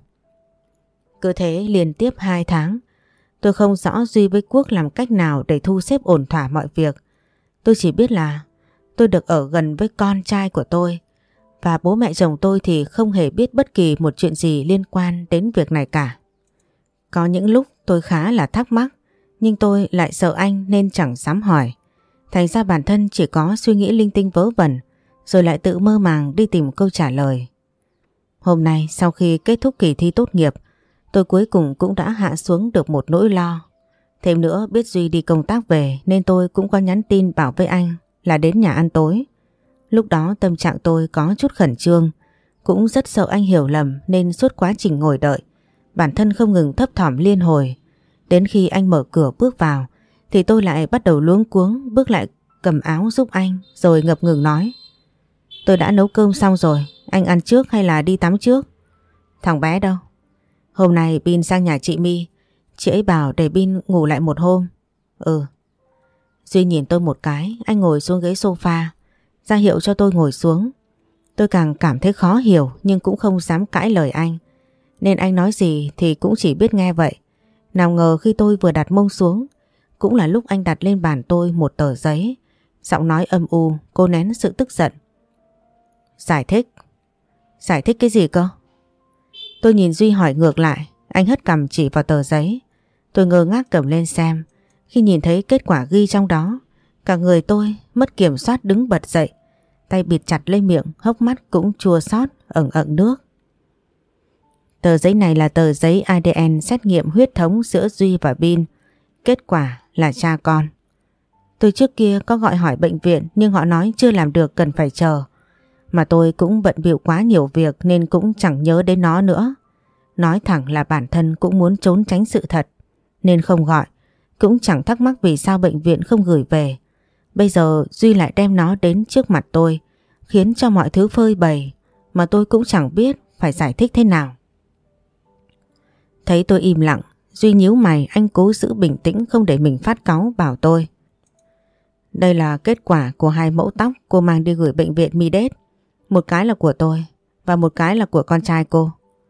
Cứ thế liên tiếp hai tháng, tôi không rõ Duy với Quốc làm cách nào để thu xếp ổn thỏa mọi việc. Tôi chỉ biết là tôi được ở gần với con trai của tôi. Và bố mẹ chồng tôi thì không hề biết bất kỳ một chuyện gì liên quan đến việc này cả. Có những lúc tôi khá là thắc mắc, nhưng tôi lại sợ anh nên chẳng dám hỏi. Thành ra bản thân chỉ có suy nghĩ linh tinh vớ vẩn, rồi lại tự mơ màng đi tìm câu trả lời. Hôm nay sau khi kết thúc kỳ thi tốt nghiệp, tôi cuối cùng cũng đã hạ xuống được một nỗi lo. Thêm nữa biết Duy đi công tác về nên tôi cũng có nhắn tin bảo với anh là đến nhà ăn tối. Lúc đó tâm trạng tôi có chút khẩn trương, cũng rất sợ anh hiểu lầm nên suốt quá trình ngồi đợi, bản thân không ngừng thấp thỏm liên hồi. Đến khi anh mở cửa bước vào thì tôi lại bắt đầu luống cuống bước lại cầm áo giúp anh rồi ngập ngừng nói: Tôi đã nấu cơm xong rồi, anh ăn trước hay là đi tắm trước? Thằng bé đâu? Hôm nay Bin sang nhà chị My, chị ấy bảo để Bin ngủ lại một hôm. Ừ. Duy nhìn tôi một cái, anh ngồi xuống ghế sofa, ra hiệu cho tôi ngồi xuống. Tôi càng cảm thấy khó hiểu nhưng cũng không dám cãi lời anh, nên anh nói gì thì cũng chỉ biết nghe vậy. Nào ngờ khi tôi vừa đặt mông xuống, cũng là lúc anh đặt lên bàn tôi một tờ giấy, giọng nói âm u, cô nén sự tức giận. Giải thích? Giải thích cái gì cơ? Tôi nhìn Duy hỏi ngược lại, anh hất cằm chỉ vào tờ giấy. Tôi ngơ ngác cầm lên xem, khi nhìn thấy kết quả ghi trong đó, cả người tôi mất kiểm soát đứng bật dậy, tay bịt chặt lấy miệng, hốc mắt cũng chua xót ẩn ẩn nước. Tờ giấy này là tờ giấy a đê en xét nghiệm huyết thống giữa Duy và Bin, kết quả là cha con. Tôi trước kia có gọi hỏi bệnh viện nhưng họ nói chưa làm được, cần phải chờ. Mà tôi cũng bận bịu quá nhiều việc nên cũng chẳng nhớ đến nó nữa. Nói thẳng là bản thân cũng muốn trốn tránh sự thật nên không gọi, cũng chẳng thắc mắc vì sao bệnh viện không gửi về. Bây giờ Duy lại đem nó đến trước mặt tôi, khiến cho mọi thứ phơi bày mà tôi cũng chẳng biết phải giải thích thế nào. Thấy tôi im lặng, Duy nhíu mày, anh cố giữ bình tĩnh không để mình phát cáu, bảo tôi: Đây là kết quả của hai mẫu tóc cô mang đi gửi bệnh viện Midet. Một cái là của tôi và một cái là của con trai cô.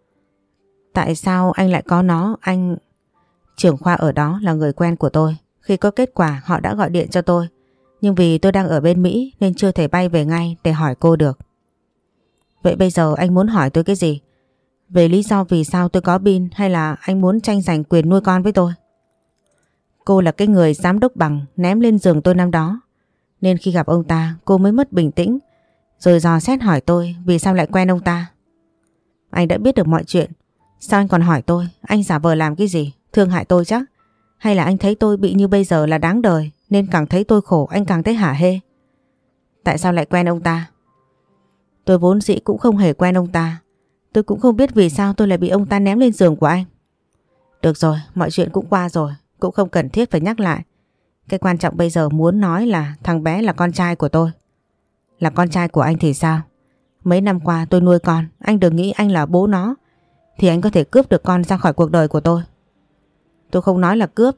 Tại sao anh lại có nó? Anh... Trưởng khoa ở đó là người quen của tôi. Khi có kết quả họ đã gọi điện cho tôi. Nhưng vì tôi đang ở bên Mỹ nên chưa thể bay về ngay để hỏi cô được. Vậy bây giờ anh muốn hỏi tôi cái gì? Về lý do vì sao tôi có Bin, hay là anh muốn tranh giành quyền nuôi con với tôi? Cô là cái người giám đốc Bằng ném lên giường tôi năm đó, nên khi gặp ông ta cô mới mất bình tĩnh, rồi dò xét hỏi tôi vì sao lại quen ông ta. Anh đã biết được mọi chuyện, sao anh còn hỏi tôi? Anh giả vờ làm cái gì? Thương hại tôi chắc? Hay là anh thấy tôi bị như bây giờ là đáng đời nên càng thấy tôi khổ anh càng thấy hả hê? Tại sao lại quen ông ta? Tôi vốn dĩ cũng không hề quen ông ta. Tôi cũng không biết vì sao tôi lại bị ông ta ném lên giường của anh. Được rồi, mọi chuyện cũng qua rồi, cũng không cần thiết phải nhắc lại. Cái quan trọng bây giờ muốn nói là thằng bé là con trai của tôi. Là con trai của anh thì sao? Mấy năm qua tôi nuôi con, anh đừng nghĩ anh là bố nó thì anh có thể cướp được con ra khỏi cuộc đời của tôi. Tôi không nói là cướp,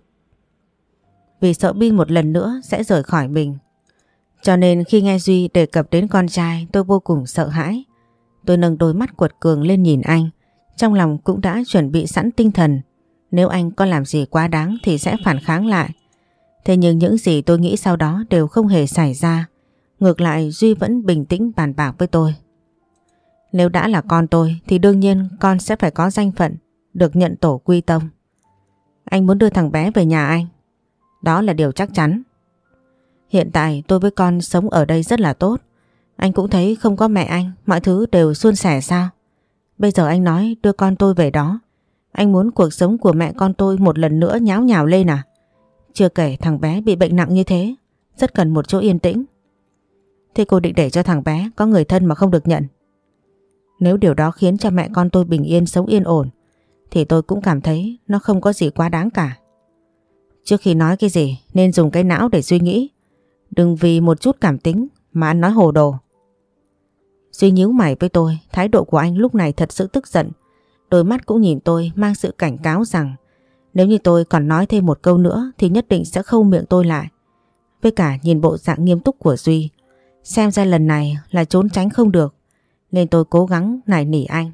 vì sợ Bin một lần nữa sẽ rời khỏi mình. Cho nên khi nghe Duy đề cập đến con trai tôi vô cùng sợ hãi. Tôi nâng đôi mắt quật cường lên nhìn anh, trong lòng cũng đã chuẩn bị sẵn tinh thần. Nếu anh có làm gì quá đáng thì sẽ phản kháng lại. Thế nhưng những gì tôi nghĩ sau đó đều không hề xảy ra. Ngược lại Duy vẫn bình tĩnh bàn bạc với tôi. Nếu đã là con tôi thì đương nhiên con sẽ phải có danh phận, được nhận tổ quy tông. Anh muốn đưa thằng bé về nhà anh. Đó là điều chắc chắn. Hiện tại tôi với con sống ở đây rất là tốt. Anh cũng thấy không có mẹ anh, mọi thứ đều suôn sẻ sao? Bây giờ anh nói đưa con tôi về đó. Anh muốn cuộc sống của mẹ con tôi một lần nữa nháo nhào lên à? Chưa kể thằng bé bị bệnh nặng như thế, rất cần một chỗ yên tĩnh. Thế cô định để cho thằng bé có người thân mà không được nhận? Nếu điều đó khiến cho mẹ con tôi bình yên sống yên ổn thì tôi cũng cảm thấy nó không có gì quá đáng cả. Trước khi nói cái gì nên dùng cái não để suy nghĩ. Đừng vì một chút cảm tính mà ăn nói hồ đồ. Duy nhíu mày với tôi, thái độ của anh lúc này thật sự tức giận. Đôi mắt cũng nhìn tôi mang sự cảnh cáo rằng nếu như tôi còn nói thêm một câu nữa thì nhất định sẽ khâu miệng tôi lại. Với cả nhìn bộ dạng nghiêm túc của Duy, xem ra lần này là trốn tránh không được, nên tôi cố gắng nài nỉ anh.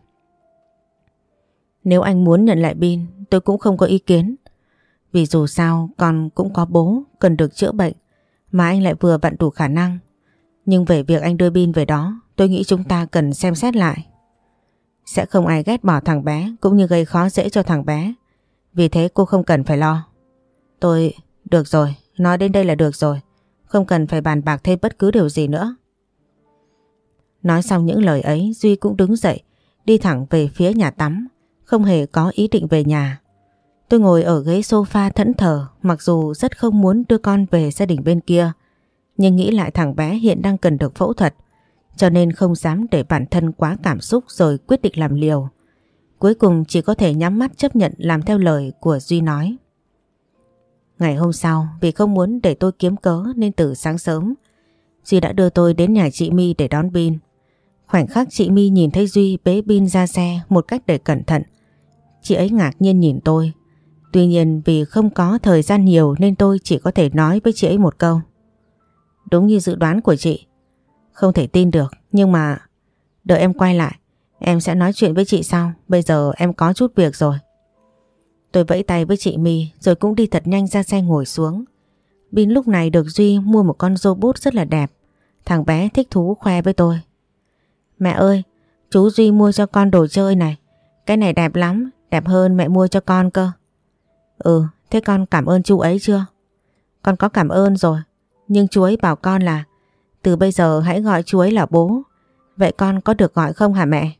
Nếu anh muốn nhận lại Bin, tôi cũng không có ý kiến. Vì dù sao con cũng có bố cần được chữa bệnh, mà anh lại vừa vặn đủ khả năng. Nhưng về việc anh đưa Bin về đó, tôi nghĩ chúng ta cần xem xét lại. Sẽ không ai ghét bỏ thằng bé cũng như gây khó dễ cho thằng bé. Vì thế cô không cần phải lo. Tôi... Được rồi, nói đến đây là được rồi. Không cần phải bàn bạc thêm bất cứ điều gì nữa. Nói xong những lời ấy, Duy cũng đứng dậy, đi thẳng về phía nhà tắm, không hề có ý định về nhà. Tôi ngồi ở ghế sofa thẫn thờ, mặc dù rất không muốn đưa con về gia đình bên kia, nhưng nghĩ lại thằng bé hiện đang cần được phẫu thuật, cho nên không dám để bản thân quá cảm xúc rồi quyết định làm liều. Cuối cùng chỉ có thể nhắm mắt chấp nhận làm theo lời của Duy nói. Ngày hôm sau, vì không muốn để tôi kiếm cớ nên từ sáng sớm, Duy đã đưa tôi đến nhà chị My để đón Bin. Khoảnh khắc chị My nhìn thấy Duy bế Bin ra xe một cách để cẩn thận, chị ấy ngạc nhiên nhìn tôi. Tuy nhiên vì không có thời gian nhiều nên tôi chỉ có thể nói với chị ấy một câu. Đúng như dự đoán của chị. Không thể tin được, nhưng mà đợi em quay lại, em sẽ nói chuyện với chị sau. Bây giờ em có chút việc rồi. Tôi vẫy tay với chị My rồi cũng đi thật nhanh ra xe ngồi xuống. Bin lúc này được Duy mua một con robot rất là đẹp. Thằng bé thích thú khoe với tôi. Mẹ ơi, chú Duy mua cho con đồ chơi này. Cái này đẹp lắm, đẹp hơn mẹ mua cho con cơ. Ừ, thế con cảm ơn chú ấy chưa? Con có cảm ơn rồi, nhưng chú ấy bảo con là từ bây giờ hãy gọi chú ấy là bố. Vậy con có được gọi không hả mẹ?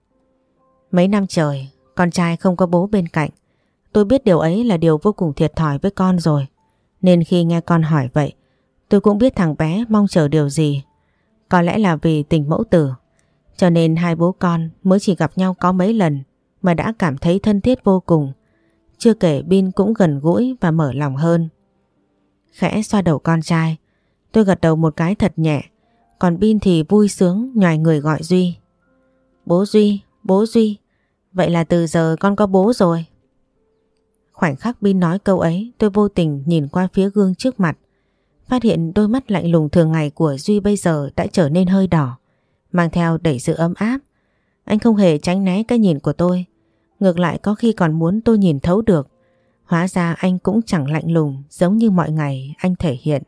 Mấy năm trời, con trai không có bố bên cạnh. Tôi biết điều ấy là điều vô cùng thiệt thòi với con rồi. Nên khi nghe con hỏi vậy, tôi cũng biết thằng bé mong chờ điều gì. Có lẽ là vì tình mẫu tử, cho nên hai bố con mới chỉ gặp nhau có mấy lần mà đã cảm thấy thân thiết vô cùng. Chưa kể Bin cũng gần gũi và mở lòng hơn. Khẽ xoa đầu con trai, tôi gật đầu một cái thật nhẹ. Còn Bin thì vui sướng nhoài người gọi Duy. Bố Duy, bố Duy, vậy là từ giờ con có bố rồi. Khoảnh khắc Bin nói câu ấy, tôi vô tình nhìn qua phía gương trước mặt, phát hiện đôi mắt lạnh lùng thường ngày của Duy bây giờ đã trở nên hơi đỏ, mang theo đầy sự ấm áp. Anh không hề tránh né cái nhìn của tôi, ngược lại có khi còn muốn tôi nhìn thấu được. Hóa ra anh cũng chẳng lạnh lùng giống như mọi ngày anh thể hiện.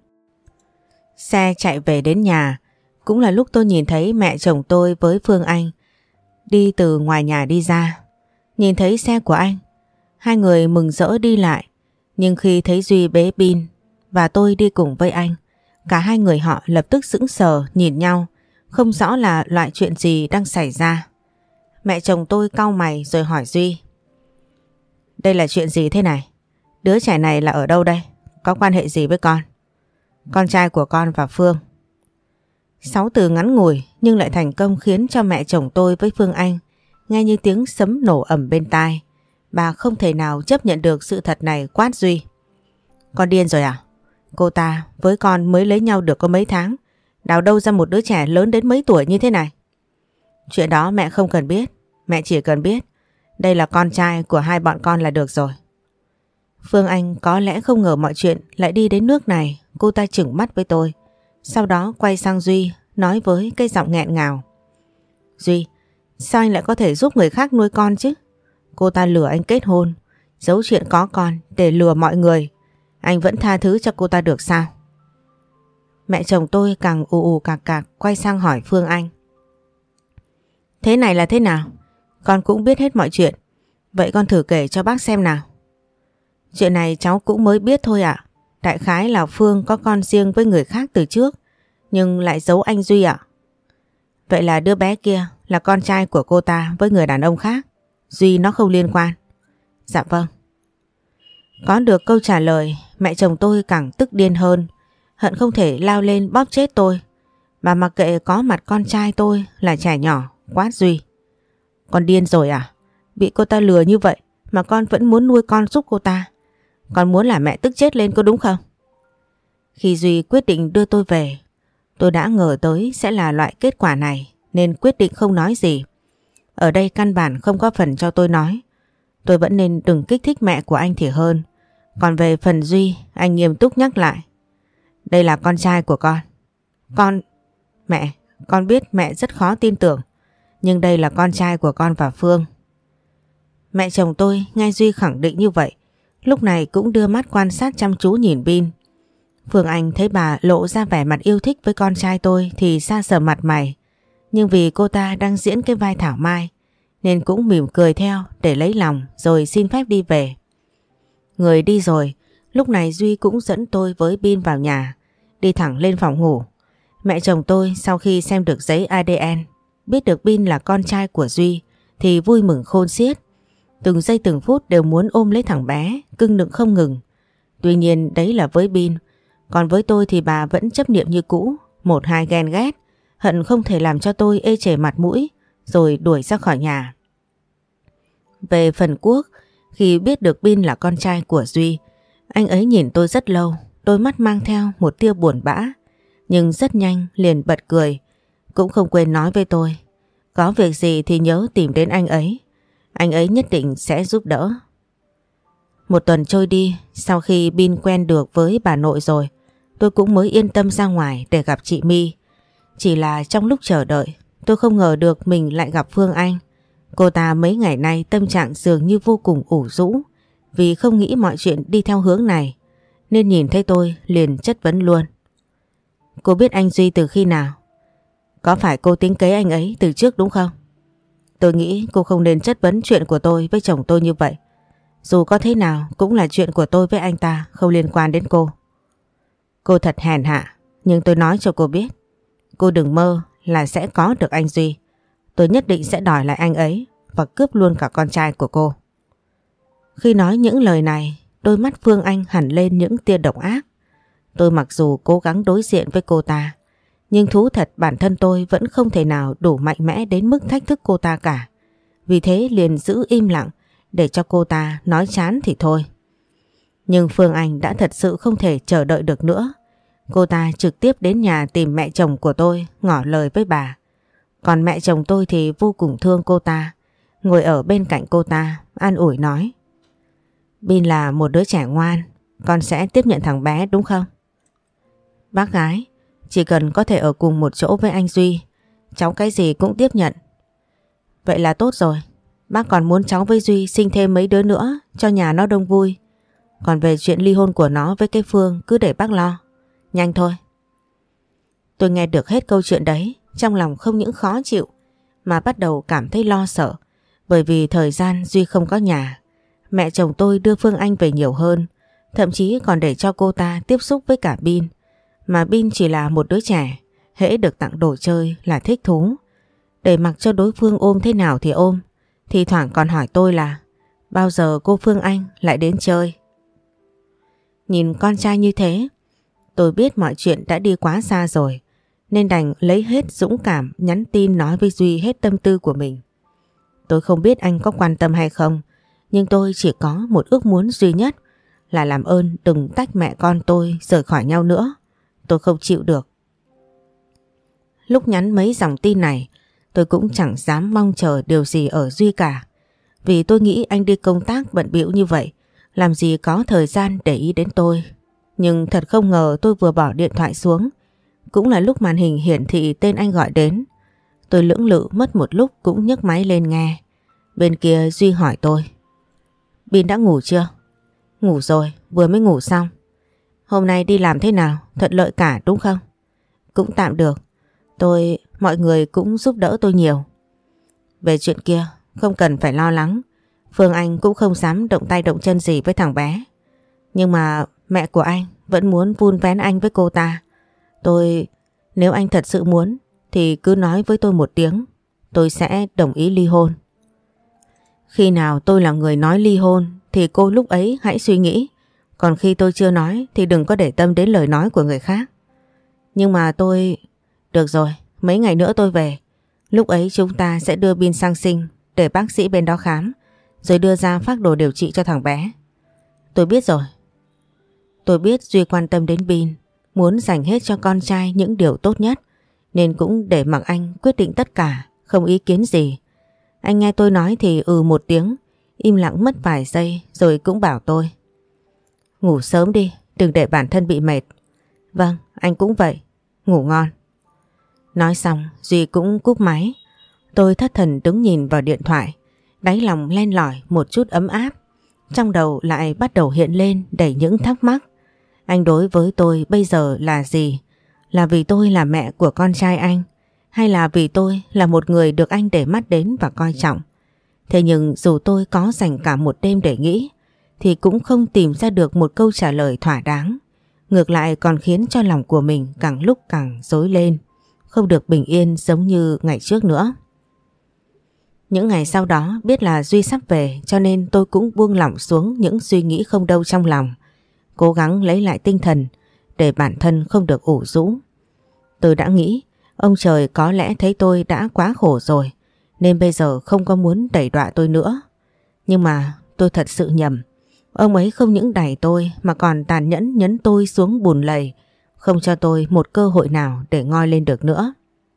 Xe chạy về đến nhà, cũng là lúc tôi nhìn thấy mẹ chồng tôi với Phương Anh đi từ ngoài nhà đi ra. Nhìn thấy xe của anh, hai người mừng rỡ đi lại. Nhưng khi thấy Duy bế Bin và tôi đi cùng với anh, cả hai người họ lập tức sững sờ nhìn nhau không rõ là loại chuyện gì đang xảy ra. Mẹ chồng tôi cau mày rồi hỏi Duy. Đây là chuyện gì thế này? Đứa trẻ này là ở đâu đây? Có quan hệ gì với con? Con trai của con và Phương. Sáu từ ngắn ngủi nhưng lại thành công khiến cho mẹ chồng tôi với Phương Anh nghe như tiếng sấm nổ ầm bên tai. Bà không thể nào chấp nhận được sự thật này, quát Duy. Con điên rồi à? Cô ta với con mới lấy nhau được có mấy tháng, đào đâu ra một đứa trẻ lớn đến mấy tuổi như thế này? Chuyện đó mẹ không cần biết, mẹ chỉ cần biết đây là con trai của hai bọn con là được rồi. Phương Anh có lẽ không ngờ mọi chuyện lại đi đến nước này. Cô ta chừng mắt với tôi, sau đó quay sang Duy nói với cái giọng nghẹn ngào. Duy, sao anh lại có thể giúp người khác nuôi con chứ? Cô ta lừa anh kết hôn, giấu chuyện có con để lừa mọi người. Anh vẫn tha thứ cho cô ta được sao? Mẹ chồng tôi càng ù ù cạc cạc quay sang hỏi Phương Anh. Thế này là thế nào? Con cũng biết hết mọi chuyện. Vậy con thử kể cho bác xem nào. Chuyện này cháu cũng mới biết thôi ạ. Đại khái là Phương có con riêng với người khác từ trước, nhưng lại giấu anh Duy ạ. Vậy là đứa bé kia là con trai của cô ta với người đàn ông khác. Duy nó không liên quan. Dạ vâng. Có được câu trả lời, mẹ chồng tôi càng tức điên hơn, hận không thể lao lên bóp chết tôi. Bà mặc kệ có mặt con trai tôi là trẻ nhỏ, quát Duy. Con điên rồi à? Bị cô ta lừa như vậy mà con vẫn muốn nuôi con giúp cô ta. Con muốn làm mẹ tức chết lên có đúng không? Khi Duy quyết định đưa tôi về, tôi đã ngờ tới sẽ là loại kết quả này nên quyết định không nói gì. Ở đây căn bản không có phần cho tôi nói. Tôi vẫn nên đừng kích thích mẹ của anh thì hơn. Còn về phần Duy, anh nghiêm túc nhắc lại. Đây là con trai của con. Con... Mẹ, con biết mẹ rất khó tin tưởng, nhưng đây là con trai của con và Phương. Mẹ chồng tôi nghe Duy khẳng định như vậy, lúc này cũng đưa mắt quan sát chăm chú nhìn Bin. Phương Anh thấy bà lộ ra vẻ mặt yêu thích với con trai tôi thì sa sờ mặt mày. Nhưng vì cô ta đang diễn cái vai Thảo Mai nên cũng mỉm cười theo để lấy lòng rồi xin phép đi về. Người đi rồi, lúc này Duy cũng dẫn tôi với Bin vào nhà, đi thẳng lên phòng ngủ. Mẹ chồng tôi sau khi xem được giấy a đê en, biết được Bin là con trai của Duy thì vui mừng khôn xiết. Từng giây từng phút đều muốn ôm lấy thằng bé, cưng nựng không ngừng. Tuy nhiên đấy là với Bin, còn với tôi thì bà vẫn chấp niệm như cũ, một hai ghen ghét, hận không thể làm cho tôi ê chề mặt mũi rồi đuổi ra khỏi nhà. Về phần Quốc, khi biết được Bin là con trai của Duy, anh ấy nhìn tôi rất lâu, đôi mắt mang theo một tia buồn bã, nhưng rất nhanh liền bật cười, cũng không quên nói với tôi, có việc gì thì nhớ tìm đến anh ấy, anh ấy nhất định sẽ giúp đỡ. Một tuần trôi đi, sau khi Bin quen được với bà nội rồi, tôi cũng mới yên tâm ra ngoài để gặp chị My. Chỉ là trong lúc chờ đợi, tôi không ngờ được mình lại gặp Phương Anh. Cô ta mấy ngày nay tâm trạng dường như vô cùng ủ rũ vì không nghĩ mọi chuyện đi theo hướng này, nên nhìn thấy tôi liền chất vấn luôn. Cô biết anh Duy từ khi nào? Có phải cô tính kế anh ấy từ trước đúng không? Tôi nghĩ cô không nên chất vấn chuyện của tôi với chồng tôi như vậy. Dù có thế nào cũng là chuyện của tôi với anh ta, không liên quan đến cô. Cô thật hèn hạ, nhưng tôi nói cho cô biết, cô đừng mơ là sẽ có được anh Duy. Tôi nhất định sẽ đòi lại anh ấy và cướp luôn cả con trai của cô. Khi nói những lời này, đôi mắt Phương Anh hẳn lên những tia độc ác. Tôi mặc dù cố gắng đối diện với cô ta, nhưng thú thật bản thân tôi vẫn không thể nào đủ mạnh mẽ đến mức thách thức cô ta cả. Vì thế liền giữ im lặng để cho cô ta nói chán thì thôi. Nhưng Phương Anh đã thật sự không thể chờ đợi được nữa. Cô ta trực tiếp đến nhà tìm mẹ chồng của tôi, ngỏ lời với bà. Còn mẹ chồng tôi thì vô cùng thương cô ta, ngồi ở bên cạnh cô ta, an ủi nói. Bin là một đứa trẻ ngoan, con sẽ tiếp nhận thằng bé đúng không? Bác gái, chỉ cần có thể ở cùng một chỗ với anh Duy, cháu cái gì cũng tiếp nhận. Vậy là tốt rồi, bác còn muốn cháu với Duy sinh thêm mấy đứa nữa cho nhà nó đông vui. Còn về chuyện ly hôn của nó với cái Phương cứ để bác lo. Nhanh thôi. Tôi nghe được hết câu chuyện đấy, trong lòng không những khó chịu mà bắt đầu cảm thấy lo sợ. Bởi vì thời gian Duy không có nhà, mẹ chồng tôi đưa Phương Anh về nhiều hơn, thậm chí còn để cho cô ta tiếp xúc với cả Bin. Mà Bin chỉ là một đứa trẻ, hễ được tặng đồ chơi là thích thú. Để mặc cho đối phương ôm thế nào thì ôm. Thì thoảng còn hỏi tôi là bao giờ cô Phương Anh lại đến chơi. Nhìn con trai như thế, tôi biết mọi chuyện đã đi quá xa rồi, nên đành lấy hết dũng cảm nhắn tin nói với Duy hết tâm tư của mình. Tôi không biết anh có quan tâm hay không, nhưng tôi chỉ có một ước muốn duy nhất là làm ơn đừng tách mẹ con tôi rời khỏi nhau nữa. Tôi không chịu được. Lúc nhắn mấy dòng tin này, tôi cũng chẳng dám mong chờ điều gì ở Duy cả. Vì tôi nghĩ anh đi công tác bận bịu như vậy, làm gì có thời gian để ý đến tôi. Nhưng thật không ngờ tôi vừa bỏ điện thoại xuống, cũng là lúc màn hình hiển thị tên anh gọi đến. Tôi lưỡng lự mất một lúc cũng nhấc máy lên nghe. Bên kia Duy hỏi tôi: Bin đã ngủ chưa? Ngủ rồi, vừa mới ngủ xong. Hôm nay đi làm thế nào? Thuận lợi cả đúng không? Cũng tạm được. Tôi, mọi người cũng giúp đỡ tôi nhiều. Về chuyện kia, không cần phải lo lắng. Phương Anh cũng không dám động tay động chân gì với thằng bé. Nhưng mà mẹ của anh vẫn muốn vun vén anh với cô ta. Tôi, nếu anh thật sự muốn thì cứ nói với tôi một tiếng, tôi sẽ đồng ý ly hôn. Khi nào tôi là người nói ly hôn thì cô lúc ấy hãy suy nghĩ. Còn khi tôi chưa nói thì đừng có để tâm đến lời nói của người khác. Nhưng mà tôi... Được rồi, mấy ngày nữa tôi về. Lúc ấy chúng ta sẽ đưa Bin sang sinh để bác sĩ bên đó khám, rồi đưa ra phác đồ điều trị cho thằng bé. Tôi biết rồi. Tôi biết Duy quan tâm đến Bin, muốn dành hết cho con trai những điều tốt nhất, nên cũng để mặc anh quyết định tất cả, không ý kiến gì. Anh nghe tôi nói thì ừ một tiếng, im lặng mất vài giây rồi cũng bảo tôi: Ngủ sớm đi, đừng để bản thân bị mệt. Vâng, anh cũng vậy. Ngủ ngon. Nói xong Duy cũng cúp máy. Tôi thất thần đứng nhìn vào điện thoại, đáy lòng len lỏi một chút ấm áp. Trong đầu lại bắt đầu hiện lên đầy những thắc mắc. Anh đối với tôi bây giờ là gì? Là vì tôi là mẹ của con trai anh, hay là vì tôi là một người được anh để mắt đến và coi trọng? Thế nhưng dù tôi có dành cả một đêm để nghĩ thì cũng không tìm ra được một câu trả lời thỏa đáng. Ngược lại còn khiến cho lòng của mình càng lúc càng rối lên, không được bình yên giống như ngày trước nữa. Những ngày sau đó biết là Duy sắp về, cho nên tôi cũng buông lỏng xuống những suy nghĩ không đâu trong lòng, cố gắng lấy lại tinh thần để bản thân không được ủ rũ. Tôi đã nghĩ ông trời có lẽ thấy tôi đã quá khổ rồi, nên bây giờ không có muốn đẩy đọa tôi nữa. Nhưng mà tôi thật sự nhầm. Ông ấy không những đẩy tôi mà còn tàn nhẫn nhấn tôi xuống bùn lầy, không cho tôi một cơ hội nào để ngoi lên được nữa.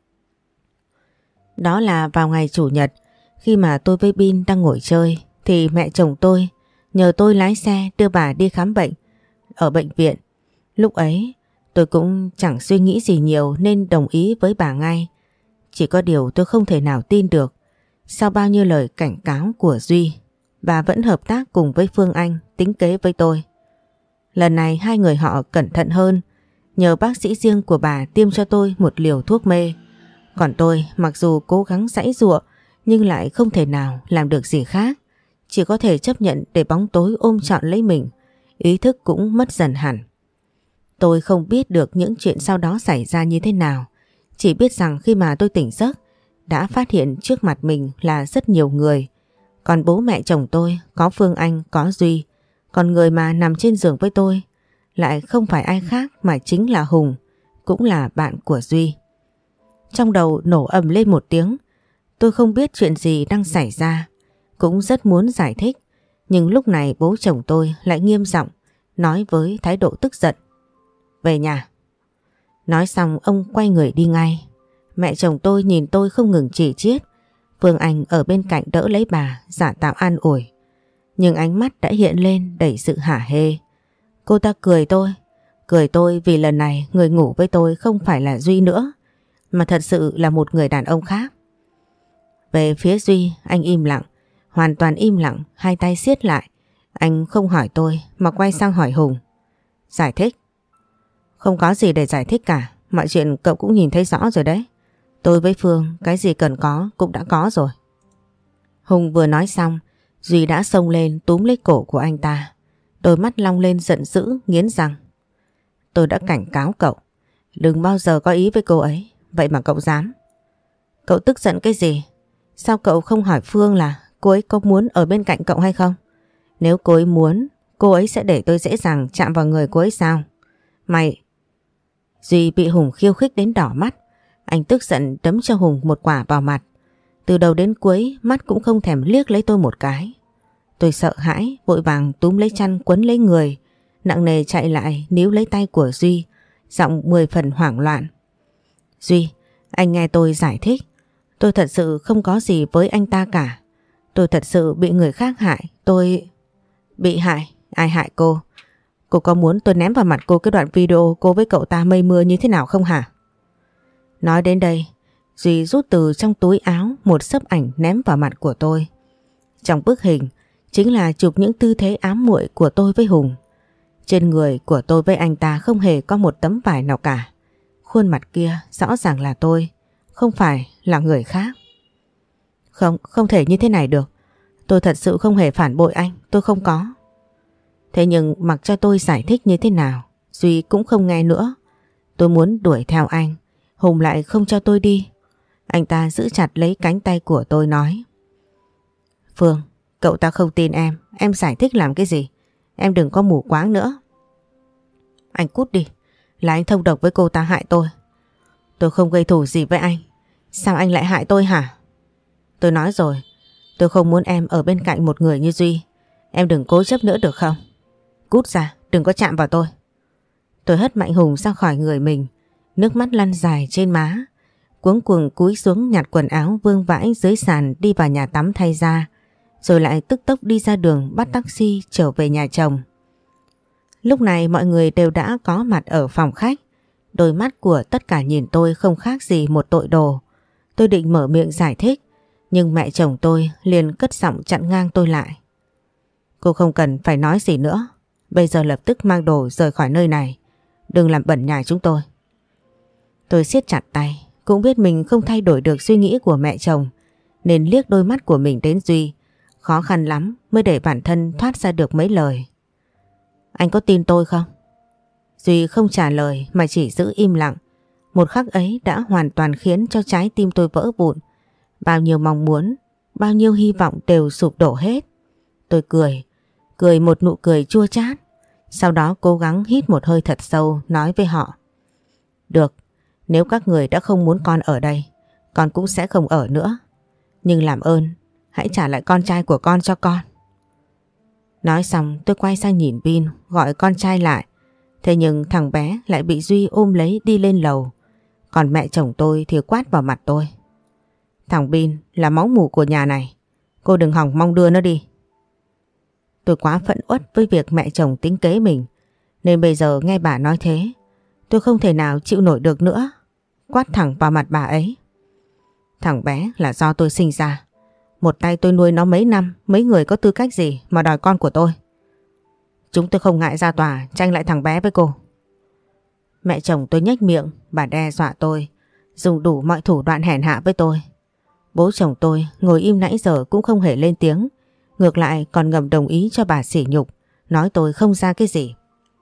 Đó là vào ngày Chủ nhật, khi mà tôi với Bin đang ngồi chơi thì mẹ chồng tôi nhờ tôi lái xe đưa bà đi khám bệnh ở bệnh viện. Lúc ấy tôi cũng chẳng suy nghĩ gì nhiều nên đồng ý với bà ngay. Chỉ có điều tôi không thể nào tin được, sau bao nhiêu lời cảnh cáo của Duy, bà vẫn hợp tác cùng với Phương Anh tính kế với tôi. Lần này hai người họ cẩn thận hơn, nhờ bác sĩ riêng của bà tiêm cho tôi một liều thuốc mê. Còn tôi mặc dù cố gắng giãy giụa nhưng lại không thể nào làm được gì khác, chỉ có thể chấp nhận để bóng tối ôm trọn lấy mình, ý thức cũng mất dần hẳn. Tôi không biết được những chuyện sau đó xảy ra như thế nào, chỉ biết rằng khi mà tôi tỉnh giấc đã phát hiện trước mặt mình là rất nhiều người. Còn bố mẹ chồng tôi, có Phương Anh, có Duy. Còn người mà nằm trên giường với tôi lại không phải ai khác mà chính là Hùng, cũng là bạn của Duy. Trong đầu nổ ầm lên một tiếng. Tôi không biết chuyện gì đang xảy ra, cũng rất muốn giải thích, nhưng lúc này bố chồng tôi lại nghiêm giọng nói với thái độ tức giận: Về nhà. Nói xong ông quay người đi ngay. Mẹ chồng tôi nhìn tôi không ngừng chỉ chiết. Phương Anh ở bên cạnh đỡ lấy bà, giả tạo an ủi, nhưng ánh mắt đã hiện lên đầy sự hả hê. Cô ta cười tôi, cười tôi vì lần này người ngủ với tôi không phải là Duy nữa, mà thật sự là một người đàn ông khác. Về phía Duy, anh im lặng, hoàn toàn im lặng, hai tay siết lại. Anh không hỏi tôi mà quay sang hỏi Hùng: Giải thích? Không có gì để giải thích cả, mọi chuyện cậu cũng nhìn thấy rõ rồi đấy. Tôi với Phương cái gì cần có cũng đã có rồi. Hùng vừa nói xong, Duy đã xông lên túm lấy cổ của anh ta. Đôi mắt long lên giận dữ, nghiến răng: Tôi đã cảnh cáo cậu, đừng bao giờ có ý với cô ấy, vậy mà cậu dám. Cậu tức giận cái gì? Sao cậu không hỏi Phương là cô ấy có muốn ở bên cạnh cậu hay không? Nếu cô ấy muốn, cô ấy sẽ để tôi dễ dàng chạm vào người cô ấy sao? Mày... Duy bị Hùng khiêu khích đến đỏ mắt. Anh tức giận đấm cho Hùng một quả vào mặt. Từ đầu đến cuối mắt cũng không thèm liếc lấy tôi một cái. Tôi sợ hãi, vội vàng túm lấy chăn quấn lấy người, nặng nề chạy lại níu lấy tay của Duy, giọng mười phần hoảng loạn. Duy, anh nghe tôi giải thích. Tôi thật sự không có gì với anh ta cả. Tôi thật sự bị người khác hại. Tôi... Bị hại? Ai hại cô? Cô có muốn tôi ném vào mặt cô cái đoạn video cô với cậu ta mây mưa như thế nào không hả? Nói đến đây, Duy rút từ trong túi áo một xấp ảnh ném vào mặt của tôi. Trong bức hình chính là chụp những tư thế ám muội của tôi với Hùng. Trên người của tôi với anh ta không hề có một tấm vải nào cả. Khuôn mặt kia rõ ràng là tôi, không phải là người khác. Không, không thể như thế này được. Tôi thật sự không hề phản bội anh, tôi không có. Thế nhưng mặc cho tôi giải thích như thế nào, Duy cũng không nghe nữa. Tôi muốn đuổi theo anh, Hùng lại không cho tôi đi. Anh ta giữ chặt lấy cánh tay của tôi nói: Phương, cậu ta không tin em, em giải thích làm cái gì? Em đừng có mù quáng nữa. Anh cút đi, là anh thông độc với cô ta hại tôi. Tôi không gây thù gì với anh, sao anh lại hại tôi hả? Tôi nói rồi, tôi không muốn em ở bên cạnh một người như Duy. Em đừng cố chấp nữa được không? Cút ra, đừng có chạm vào tôi. Tôi hất mạnh Hùng ra khỏi người mình, nước mắt lăn dài trên má. Cuống cuồng cúi xuống nhặt quần áo vương vãi dưới sàn đi vào nhà tắm thay ra, rồi lại tức tốc đi ra đường bắt taxi trở về nhà chồng. Lúc này mọi người đều đã có mặt ở phòng khách. Đôi mắt của tất cả nhìn tôi không khác gì một tội đồ. Tôi định mở miệng giải thích, nhưng mẹ chồng tôi liền cất giọng chặn ngang tôi lại. Cô không cần phải nói gì nữa. Bây giờ lập tức mang đồ rời khỏi nơi này. Đừng làm bẩn nhà chúng tôi. Tôi siết chặt tay, cũng biết mình không thay đổi được suy nghĩ của mẹ chồng, nên liếc đôi mắt của mình đến Duy. Khó khăn lắm mới để bản thân thoát ra được mấy lời. Anh có tin tôi không? Duy không trả lời mà chỉ giữ im lặng. Một khắc ấy đã hoàn toàn khiến cho trái tim tôi vỡ vụn. Bao nhiêu mong muốn, bao nhiêu hy vọng đều sụp đổ hết. Tôi cười, cười một nụ cười chua chát. Sau đó cố gắng hít một hơi thật sâu nói với họ: Được, nếu các người đã không muốn con ở đây, con cũng sẽ không ở nữa. Nhưng làm ơn, hãy trả lại con trai của con cho con. Nói xong tôi quay sang nhìn Bin gọi con trai lại. Thế nhưng thằng bé lại bị Duy ôm lấy đi lên lầu. Còn mẹ chồng tôi thì quát vào mặt tôi: Thằng Bin là máu mủ của nhà này, cô đừng hòng mong đưa nó đi. Tôi quá phẫn uất với việc mẹ chồng tính kế mình, nên bây giờ nghe bà nói thế, tôi không thể nào chịu nổi được nữa. Quát thẳng vào mặt bà ấy: Thằng bé là do tôi sinh ra. Một tay tôi nuôi nó mấy năm, mấy người có tư cách gì mà đòi con của tôi. Chúng tôi không ngại ra tòa tranh lại thằng bé với cô. Mẹ chồng tôi nhếch miệng, bà đe dọa tôi, dùng đủ mọi thủ đoạn hèn hạ với tôi. Bố chồng tôi ngồi im nãy giờ cũng không hề lên tiếng, ngược lại còn ngầm đồng ý cho bà sỉ nhục, nói tôi không ra cái gì.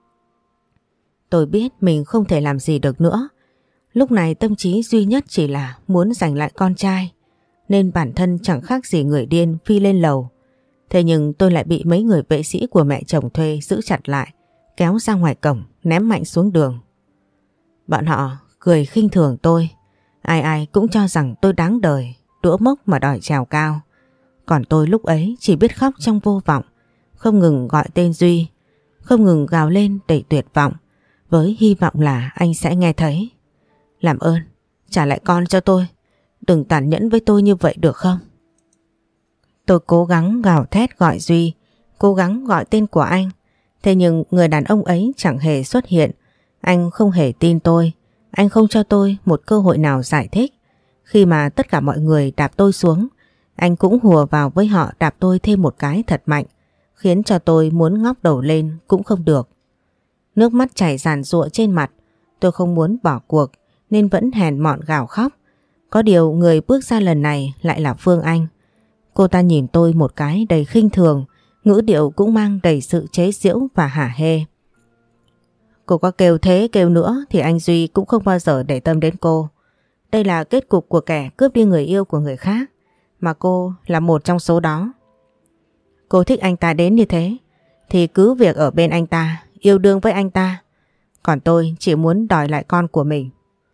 Tôi biết mình không thể làm gì được nữa. Lúc này tâm trí duy nhất chỉ là muốn giành lại con trai, nên bản thân chẳng khác gì người điên phi lên lầu. Thế nhưng tôi lại bị mấy người vệ sĩ của mẹ chồng thuê giữ chặt lại, kéo ra ngoài cổng, ném mạnh xuống đường. Bọn họ cười khinh thường tôi, ai ai cũng cho rằng tôi đáng đời, đũa mốc mà đòi trèo cao. Còn tôi lúc ấy chỉ biết khóc trong vô vọng, không ngừng gọi tên Duy, không ngừng gào lên đầy tuyệt vọng, với hy vọng là anh sẽ nghe thấy. Làm ơn, trả lại con cho tôi, đừng tàn nhẫn với tôi như vậy được không? Tôi cố gắng gào thét gọi Duy, cố gắng gọi tên của anh. Thế nhưng người đàn ông ấy chẳng hề xuất hiện. Anh không hề tin tôi, anh không cho tôi một cơ hội nào giải thích. Khi mà tất cả mọi người đạp tôi xuống, anh cũng hùa vào với họ đạp tôi thêm một cái thật mạnh, khiến cho tôi muốn ngóc đầu lên cũng không được. Nước mắt chảy ràn rụa trên mặt, tôi không muốn bỏ cuộc nên vẫn hèn mọn gào khóc. Có điều người bước ra lần này lại là Phương Anh. Cô ta nhìn tôi một cái đầy khinh thường, ngữ điệu cũng mang đầy sự chế giễu và hả hê. Cô có kêu thế kêu nữa thì anh Duy cũng không bao giờ để tâm đến cô. đây là kết cục của kẻ cướp đi người yêu của người khác, mà cô là một trong số đó. Cô thích anh ta đến như thế thì cứ việc ở bên anh ta, yêu đương với anh ta. Còn tôi chỉ muốn đòi lại con của mình.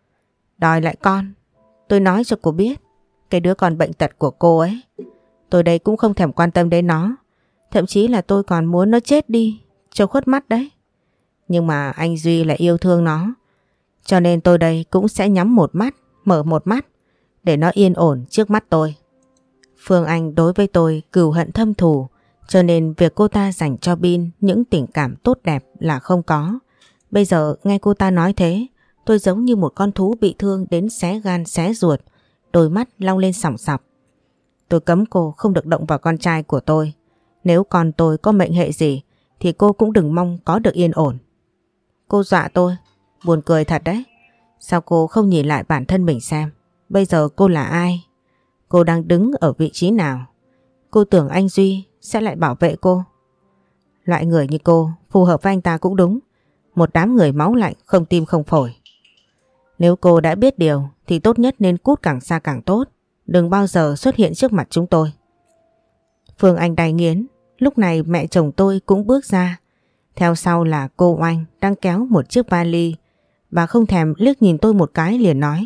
Đòi lại con? Tôi nói cho cô biết, cái đứa con bệnh tật của cô ấy, tôi đây cũng không thèm quan tâm đến nó. Thậm chí là tôi còn muốn nó chết đi cho khuất mắt đấy. Nhưng mà anh Duy lại yêu thương nó, cho nên tôi đây cũng sẽ nhắm một mắt, mở một mắt để nó yên ổn trước mắt tôi. Phương Anh đối với tôi cừu hận thâm thù, cho nên việc cô ta dành cho Bin những tình cảm tốt đẹp là không có. Bây giờ nghe cô ta nói thế, tôi giống như một con thú bị thương đến xé gan xé ruột, đôi mắt long lên sòng sọc. Tôi cấm cô không được động vào con trai của tôi. Nếu con tôi có mệnh hệ gì thì cô cũng đừng mong có được yên ổn. Cô dọa tôi, buồn cười thật đấy. Sao cô không nhìn lại bản thân mình xem, bây giờ cô là ai? Cô đang đứng ở vị trí nào? Cô tưởng anh Duy sẽ lại bảo vệ cô? Loại người như cô phù hợp với anh ta cũng đúng. Một đám người máu lạnh, không tim không phổi. Nếu cô đã biết điều thì tốt nhất nên cút càng xa càng tốt. Đừng bao giờ xuất hiện trước mặt chúng tôi. Phương Anh đay nghiến. Lúc này mẹ chồng tôi cũng bước ra. Theo sau là cô Oanh đang kéo một chiếc vali. Bà không thèm liếc nhìn tôi một cái liền nói: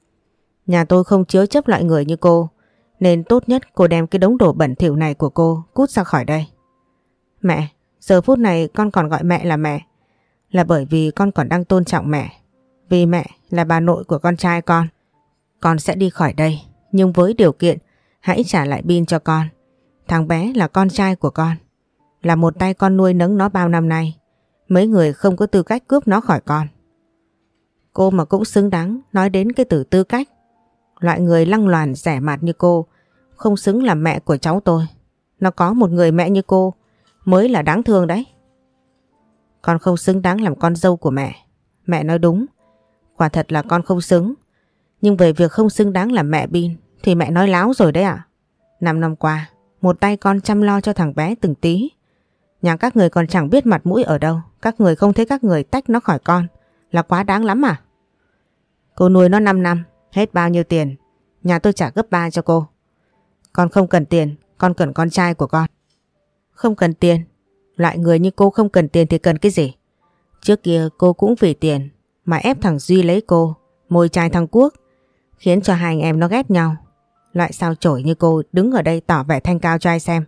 nhà tôi không chứa chấp loại người như cô, nên tốt nhất cô đem cái đống đồ bẩn thỉu này của cô cút ra khỏi đây. Mẹ, giờ phút này con còn gọi mẹ là mẹ là bởi vì con còn đang tôn trọng mẹ. Vì mẹ là bà nội của con trai con. Con sẽ đi khỏi đây, nhưng với điều kiện hãy trả lại Bin cho con. Thằng bé là con trai của con, là một tay con nuôi nấng nó bao năm nay. Mấy người không có tư cách cướp nó khỏi con. Cô mà cũng xứng đáng nói đến cái từ tư cách. Loại người lăng loàn rẻ mạt như cô không xứng làm mẹ của cháu tôi. Nó có một người mẹ như cô mới là đáng thương đấy. Con không xứng đáng làm con dâu của mẹ. Mẹ nói đúng, quả thật là con không xứng. Nhưng về việc không xứng đáng làm mẹ Bin thì mẹ nói láo rồi đấy ạ. Năm năm qua, một tay con chăm lo cho thằng bé từng tí. Nhà các người còn chẳng biết mặt mũi ở đâu. Các người không thấy các người tách nó khỏi con là quá đáng lắm à? Cô nuôi nó năm năm, hết bao nhiêu tiền nhà tôi trả gấp ba cho cô. Con không cần tiền, con cần con trai của con. Không cần tiền? Loại người như cô không cần tiền thì cần cái gì? Trước kia cô cũng vì tiền mà ép thằng Duy lấy cô, môi trai thằng Quốc, khiến cho hai anh em nó ghét nhau. Loại sao chổi như cô đứng ở đây tỏ vẻ thanh cao cho ai xem.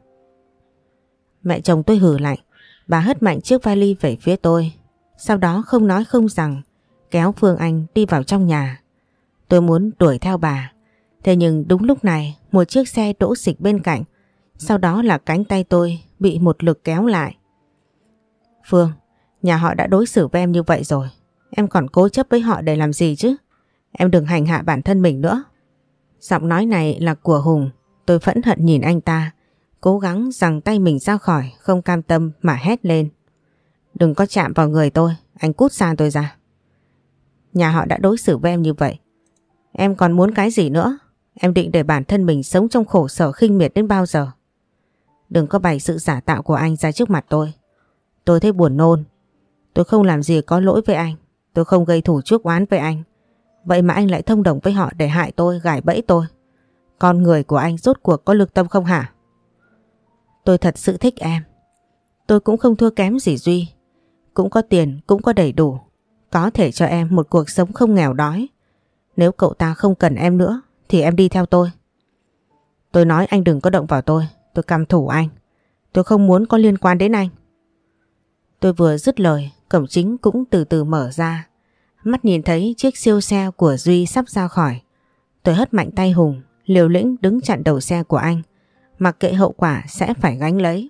Mẹ chồng tôi hừ lạnh. Bà hất mạnh chiếc vali về phía tôi, sau đó không nói không rằng kéo Phương Anh đi vào trong nhà. Tôi muốn đuổi theo bà, thế nhưng đúng lúc này một chiếc xe đỗ xịch bên cạnh. Sau đó là cánh tay tôi bị một lực kéo lại. Phương, nhà họ đã đối xử với em như vậy rồi, em còn cố chấp với họ để làm gì chứ? Em đừng hành hạ bản thân mình nữa. Giọng nói này là của Hùng. Tôi phẫn hận nhìn anh ta, cố gắng giằng tay mình ra khỏi, không cam tâm mà hét lên: đừng có chạm vào người tôi, anh cút xa tôi ra. Nhà họ đã đối xử với em như vậy, em còn muốn cái gì nữa? Em định để bản thân mình sống trong khổ sở khinh miệt đến bao giờ? Đừng có bày sự giả tạo của anh ra trước mặt tôi. Tôi thấy buồn nôn. Tôi không làm gì có lỗi với anh. Tôi không gây thủ chuốc oán với anh. Vậy mà anh lại thông đồng với họ để hại tôi, gài bẫy tôi. Con người của anh rốt cuộc có lương tâm không hả? Tôi thật sự thích em. Tôi cũng không thua kém gì Duy. Cũng có tiền, cũng có đầy đủ. Có thể cho em một cuộc sống không nghèo đói. Nếu cậu ta không cần em nữa thì em đi theo tôi. Tôi nói anh đừng có động vào tôi. Tôi căm thù anh. Tôi không muốn có liên quan đến anh. Tôi vừa dứt lời, cổng chính cũng từ từ mở ra. Mắt nhìn thấy chiếc siêu xe của Duy sắp ra khỏi. Tôi hất mạnh tay Hùng, liều lĩnh đứng chặn đầu xe của anh, mặc kệ hậu quả sẽ phải gánh lấy.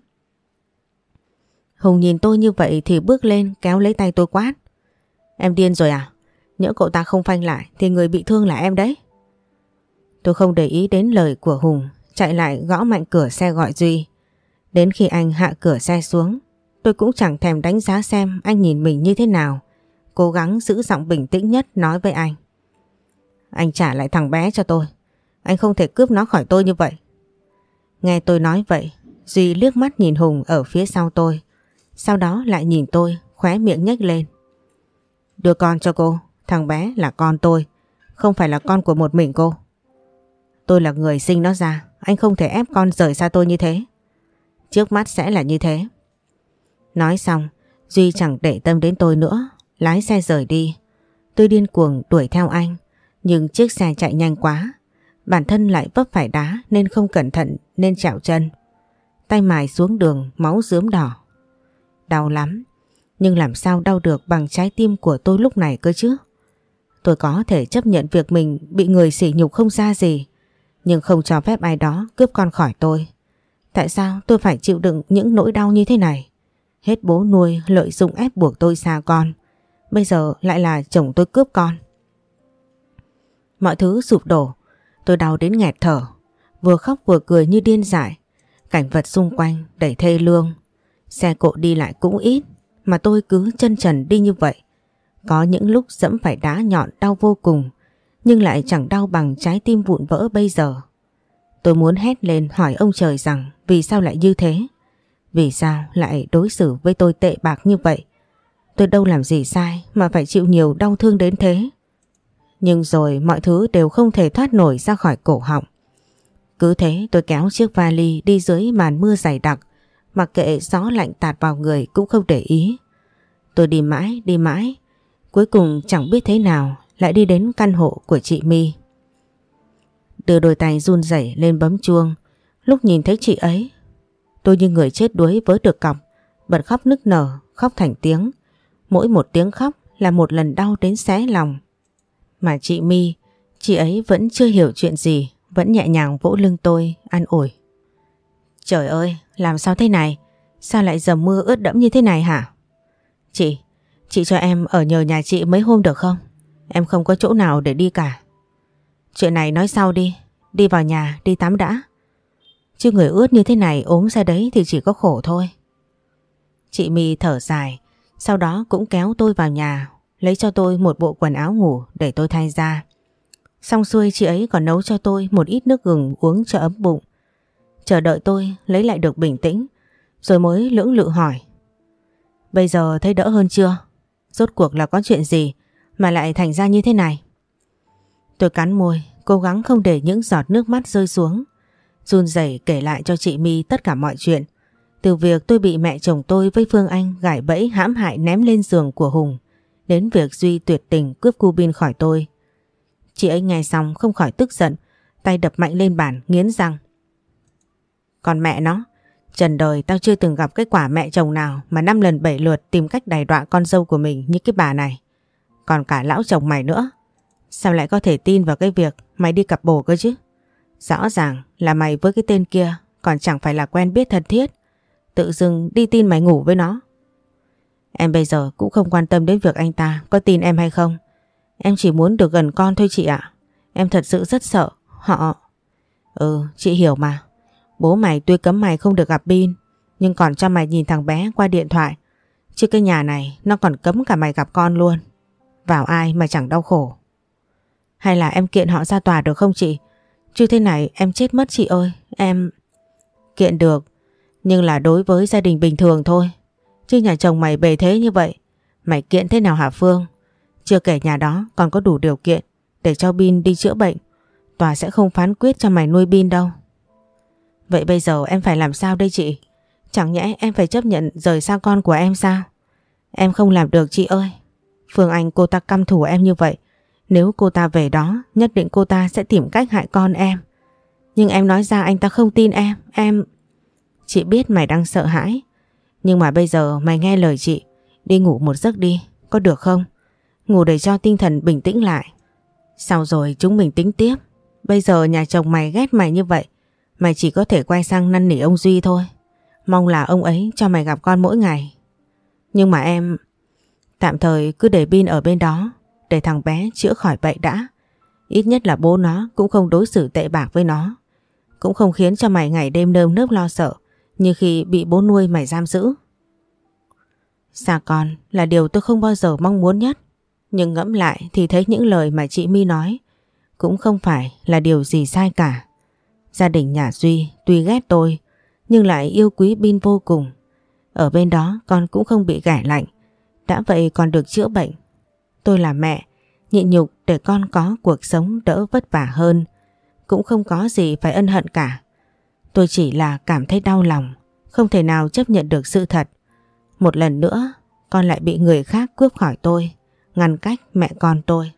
Hùng nhìn tôi như vậy thì bước lên kéo lấy tay tôi quát: em điên rồi à? Nhỡ cậu ta không phanh lại thì người bị thương là em đấy. Tôi không để ý đến lời của Hùng, chạy lại gõ mạnh cửa xe gọi Duy. Đến khi anh hạ cửa xe xuống, tôi cũng chẳng thèm đánh giá xem anh nhìn mình như thế nào. Cố gắng giữ giọng bình tĩnh nhất nói với anh: anh trả lại thằng bé cho tôi. Anh không thể cướp nó khỏi tôi như vậy. Nghe tôi nói vậy, Duy liếc mắt nhìn Hùng ở phía sau tôi, sau đó lại nhìn tôi, khóe miệng nhếch lên. Đưa con cho cô, thằng bé là con tôi. không phải là con của một mình cô. Tôi là người sinh nó ra, anh không thể ép con rời xa tôi như thế. Trước mắt sẽ là như thế. Nói xong, Duy chẳng để tâm đến tôi nữa, lái xe rời đi. Tôi điên cuồng đuổi theo anh, nhưng chiếc xe chạy nhanh quá. Bản thân lại vấp phải đá nên không cẩn thận nên trẹo chân. Tay mài xuống đường, máu rướm đỏ. Đau lắm, nhưng làm sao đau được bằng trái tim của tôi lúc này cơ chứ. Tôi có thể chấp nhận việc mình bị người sỉ nhục không ra gì, nhưng không cho phép ai đó cướp con khỏi tôi. Tại sao tôi phải chịu đựng những nỗi đau như thế này? Hết bố nuôi lợi dụng ép buộc tôi xa con, bây giờ lại là chồng tôi cướp con. Mọi thứ sụp đổ, tôi đau đến nghẹt thở, vừa khóc vừa cười như điên dại. Cảnh vật xung quanh đầy thê lương, xe cộ đi lại cũng ít, mà tôi cứ chân trần đi như vậy. Có những lúc dẫm phải đá nhọn đau vô cùng, nhưng lại chẳng đau bằng trái tim vụn vỡ bây giờ. Tôi muốn hét lên hỏi ông trời rằng vì sao lại như thế? Vì sao lại đối xử với tôi tệ bạc như vậy? Tôi đâu làm gì sai mà phải chịu nhiều đau thương đến thế? Nhưng rồi mọi thứ đều không thể thoát nổi ra khỏi cổ họng. Cứ thế tôi kéo chiếc vali đi dưới màn mưa dày đặc, mặc kệ gió lạnh tạt vào người cũng không để ý. Tôi đi mãi đi mãi, cuối cùng chẳng biết thế nào lại đi đến căn hộ của chị My. Đưa đôi tay run rẩy lên bấm chuông. Lúc nhìn thấy chị ấy, tôi như người chết đuối vớ được cọc, bật khóc nức nở, khóc thành tiếng. Mỗi một tiếng khóc là một lần đau đến xé lòng. Mà chị My, chị ấy vẫn chưa hiểu chuyện gì, vẫn nhẹ nhàng vỗ lưng tôi, an ủi. Trời ơi, làm sao thế này? Sao lại dầm mưa ướt đẫm như thế này hả? Chị, chị cho em ở nhờ nhà chị mấy hôm được không? Em không có chỗ nào để đi cả. Chuyện này nói sau đi, đi vào nhà, đi tắm đã. Chứ người ướt như thế này ốm ra đấy thì chỉ có khổ thôi. Chị My thở dài, sau đó cũng kéo tôi vào nhà, lấy cho tôi một bộ quần áo ngủ để tôi thay ra. Xong xuôi chị ấy còn nấu cho tôi một ít nước gừng uống cho ấm bụng. Chờ đợi tôi lấy lại được bình tĩnh, rồi mới lưỡng lự hỏi. Bây giờ thấy đỡ hơn chưa? Rốt cuộc là có chuyện gì mà lại thành ra như thế này? Tôi cắn môi, cố gắng không để những giọt nước mắt rơi xuống. Run rẩy kể lại cho chị My tất cả mọi chuyện. Từ việc tôi bị mẹ chồng tôi với Phương Anh gài bẫy hãm hại ném lên giường của Hùng, đến việc Duy tuyệt tình cướp cu bin khỏi tôi. Chị ấy nghe xong không khỏi tức giận, tay đập mạnh lên bàn nghiến răng. Còn mẹ nó, trần đời tao chưa từng gặp cái quả mẹ chồng nào mà năm lần bảy lượt tìm cách đày đọa con dâu của mình như cái bà này. Còn cả lão chồng mày nữa. Sao lại có thể tin vào cái việc mày đi cặp bồ cơ chứ? Rõ ràng là mày với cái tên kia còn chẳng phải là quen biết thân thiết, tự dưng đi tin mày ngủ với nó. Em bây giờ cũng không quan tâm đến việc anh ta có tin em hay không. Em chỉ muốn được gần con thôi chị ạ. Em thật sự rất sợ họ. Ừ, chị hiểu mà. Bố mày tuy cấm mày không được gặp Bin, nhưng còn cho mày nhìn thằng bé qua điện thoại. Chứ cái nhà này nó còn cấm cả mày gặp con luôn. Vào ai mà chẳng đau khổ. Hay là em kiện họ ra tòa được không chị? Chứ thế này em chết mất chị ơi. Em... Kiện được, nhưng là đối với gia đình bình thường thôi. Chứ nhà chồng mày bề thế như vậy, mày kiện thế nào hả Phương? Chưa kể nhà đó còn có đủ điều kiện để cho Bin đi chữa bệnh. Tòa sẽ không phán quyết cho mày nuôi Bin đâu. Vậy bây giờ em phải làm sao đây chị? Chẳng nhẽ em phải chấp nhận rời xa con của em sao? Em không làm được chị ơi. Phương Anh cô ta căm thù em như vậy. Nếu cô ta về đó, nhất định cô ta sẽ tìm cách hại con em. Nhưng em nói ra anh ta không tin em. Em... Chị biết mày đang sợ hãi, nhưng mà bây giờ mày nghe lời chị, đi ngủ một giấc đi, có được không? Ngủ để cho tinh thần bình tĩnh lại. Sau rồi chúng mình tính tiếp. Bây giờ nhà chồng mày ghét mày như vậy, mày chỉ có thể quay sang năn nỉ ông Duy thôi. Mong là ông ấy cho mày gặp con mỗi ngày. Nhưng mà em... Tạm thời cứ để Bin ở bên đó, để thằng bé chữa khỏi bệnh đã. Ít nhất là bố nó cũng không đối xử tệ bạc với nó, cũng không khiến cho mày ngày đêm nơm nớp lo sợ như khi bị bố nuôi mày giam giữ. Xa con là điều tôi không bao giờ mong muốn nhất. Nhưng ngẫm lại thì thấy những lời mà chị My nói cũng không phải là điều gì sai cả. Gia đình nhà Duy tuy ghét tôi nhưng lại yêu quý Bin vô cùng. Ở bên đó con cũng không bị ghẻ lạnh, đã vậy còn được chữa bệnh. Tôi là mẹ, nhịn nhục để con có cuộc sống đỡ vất vả hơn. Cũng không có gì phải ân hận cả. Tôi chỉ là cảm thấy đau lòng, không thể nào chấp nhận được sự thật. Một lần nữa, con lại bị người khác cướp khỏi tôi, ngăn cách mẹ con tôi.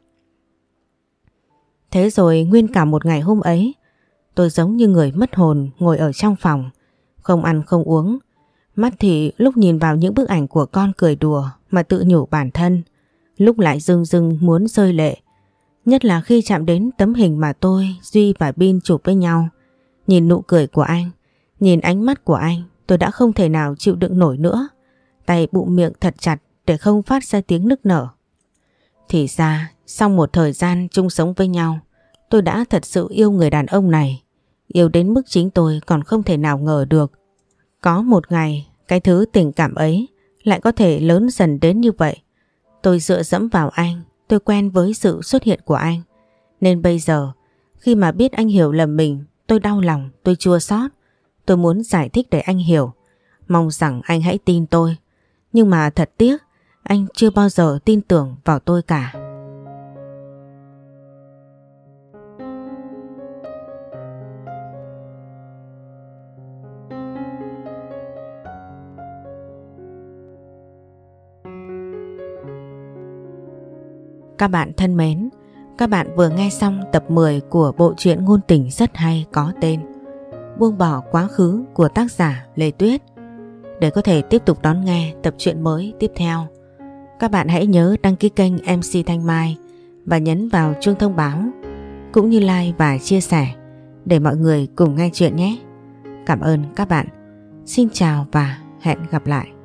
Thế rồi nguyên cả một ngày hôm ấy, tôi giống như người mất hồn ngồi ở trong phòng, không ăn không uống. Mắt thì lúc nhìn vào những bức ảnh của con cười đùa mà tự nhủ bản thân, lúc lại rưng rưng muốn rơi lệ. Nhất là khi chạm đến tấm hình mà tôi, Duy và Bin chụp với nhau. Nhìn nụ cười của anh, nhìn ánh mắt của anh, tôi đã không thể nào chịu đựng nổi nữa. Tay bụm miệng thật chặt để không phát ra tiếng nức nở. Thì ra, sau một thời gian chung sống với nhau, tôi đã thật sự yêu người đàn ông này. Yêu đến mức chính tôi còn không thể nào ngờ được. Có một ngày, cái thứ tình cảm ấy lại có thể lớn dần đến như vậy. Tôi dựa dẫm vào anh, tôi quen với sự xuất hiện của anh. Nên bây giờ, khi mà biết anh hiểu lầm mình, tôi đau lòng, tôi chua xót. Tôi muốn giải thích để anh hiểu. Mong rằng anh hãy tin tôi. Nhưng mà thật tiếc, anh chưa bao giờ tin tưởng vào tôi cả. Các bạn thân mến, các bạn vừa nghe xong tập mười của bộ truyện ngôn tình rất hay có tên Buông bỏ quá khứ của tác giả Lê Tuyết. Để có thể tiếp tục đón nghe tập truyện mới tiếp theo, các bạn hãy nhớ đăng ký kênh em xê Thanh Mai và nhấn vào chuông thông báo, cũng như like và chia sẻ để mọi người cùng nghe chuyện nhé. Cảm ơn các bạn. Xin chào và hẹn gặp lại.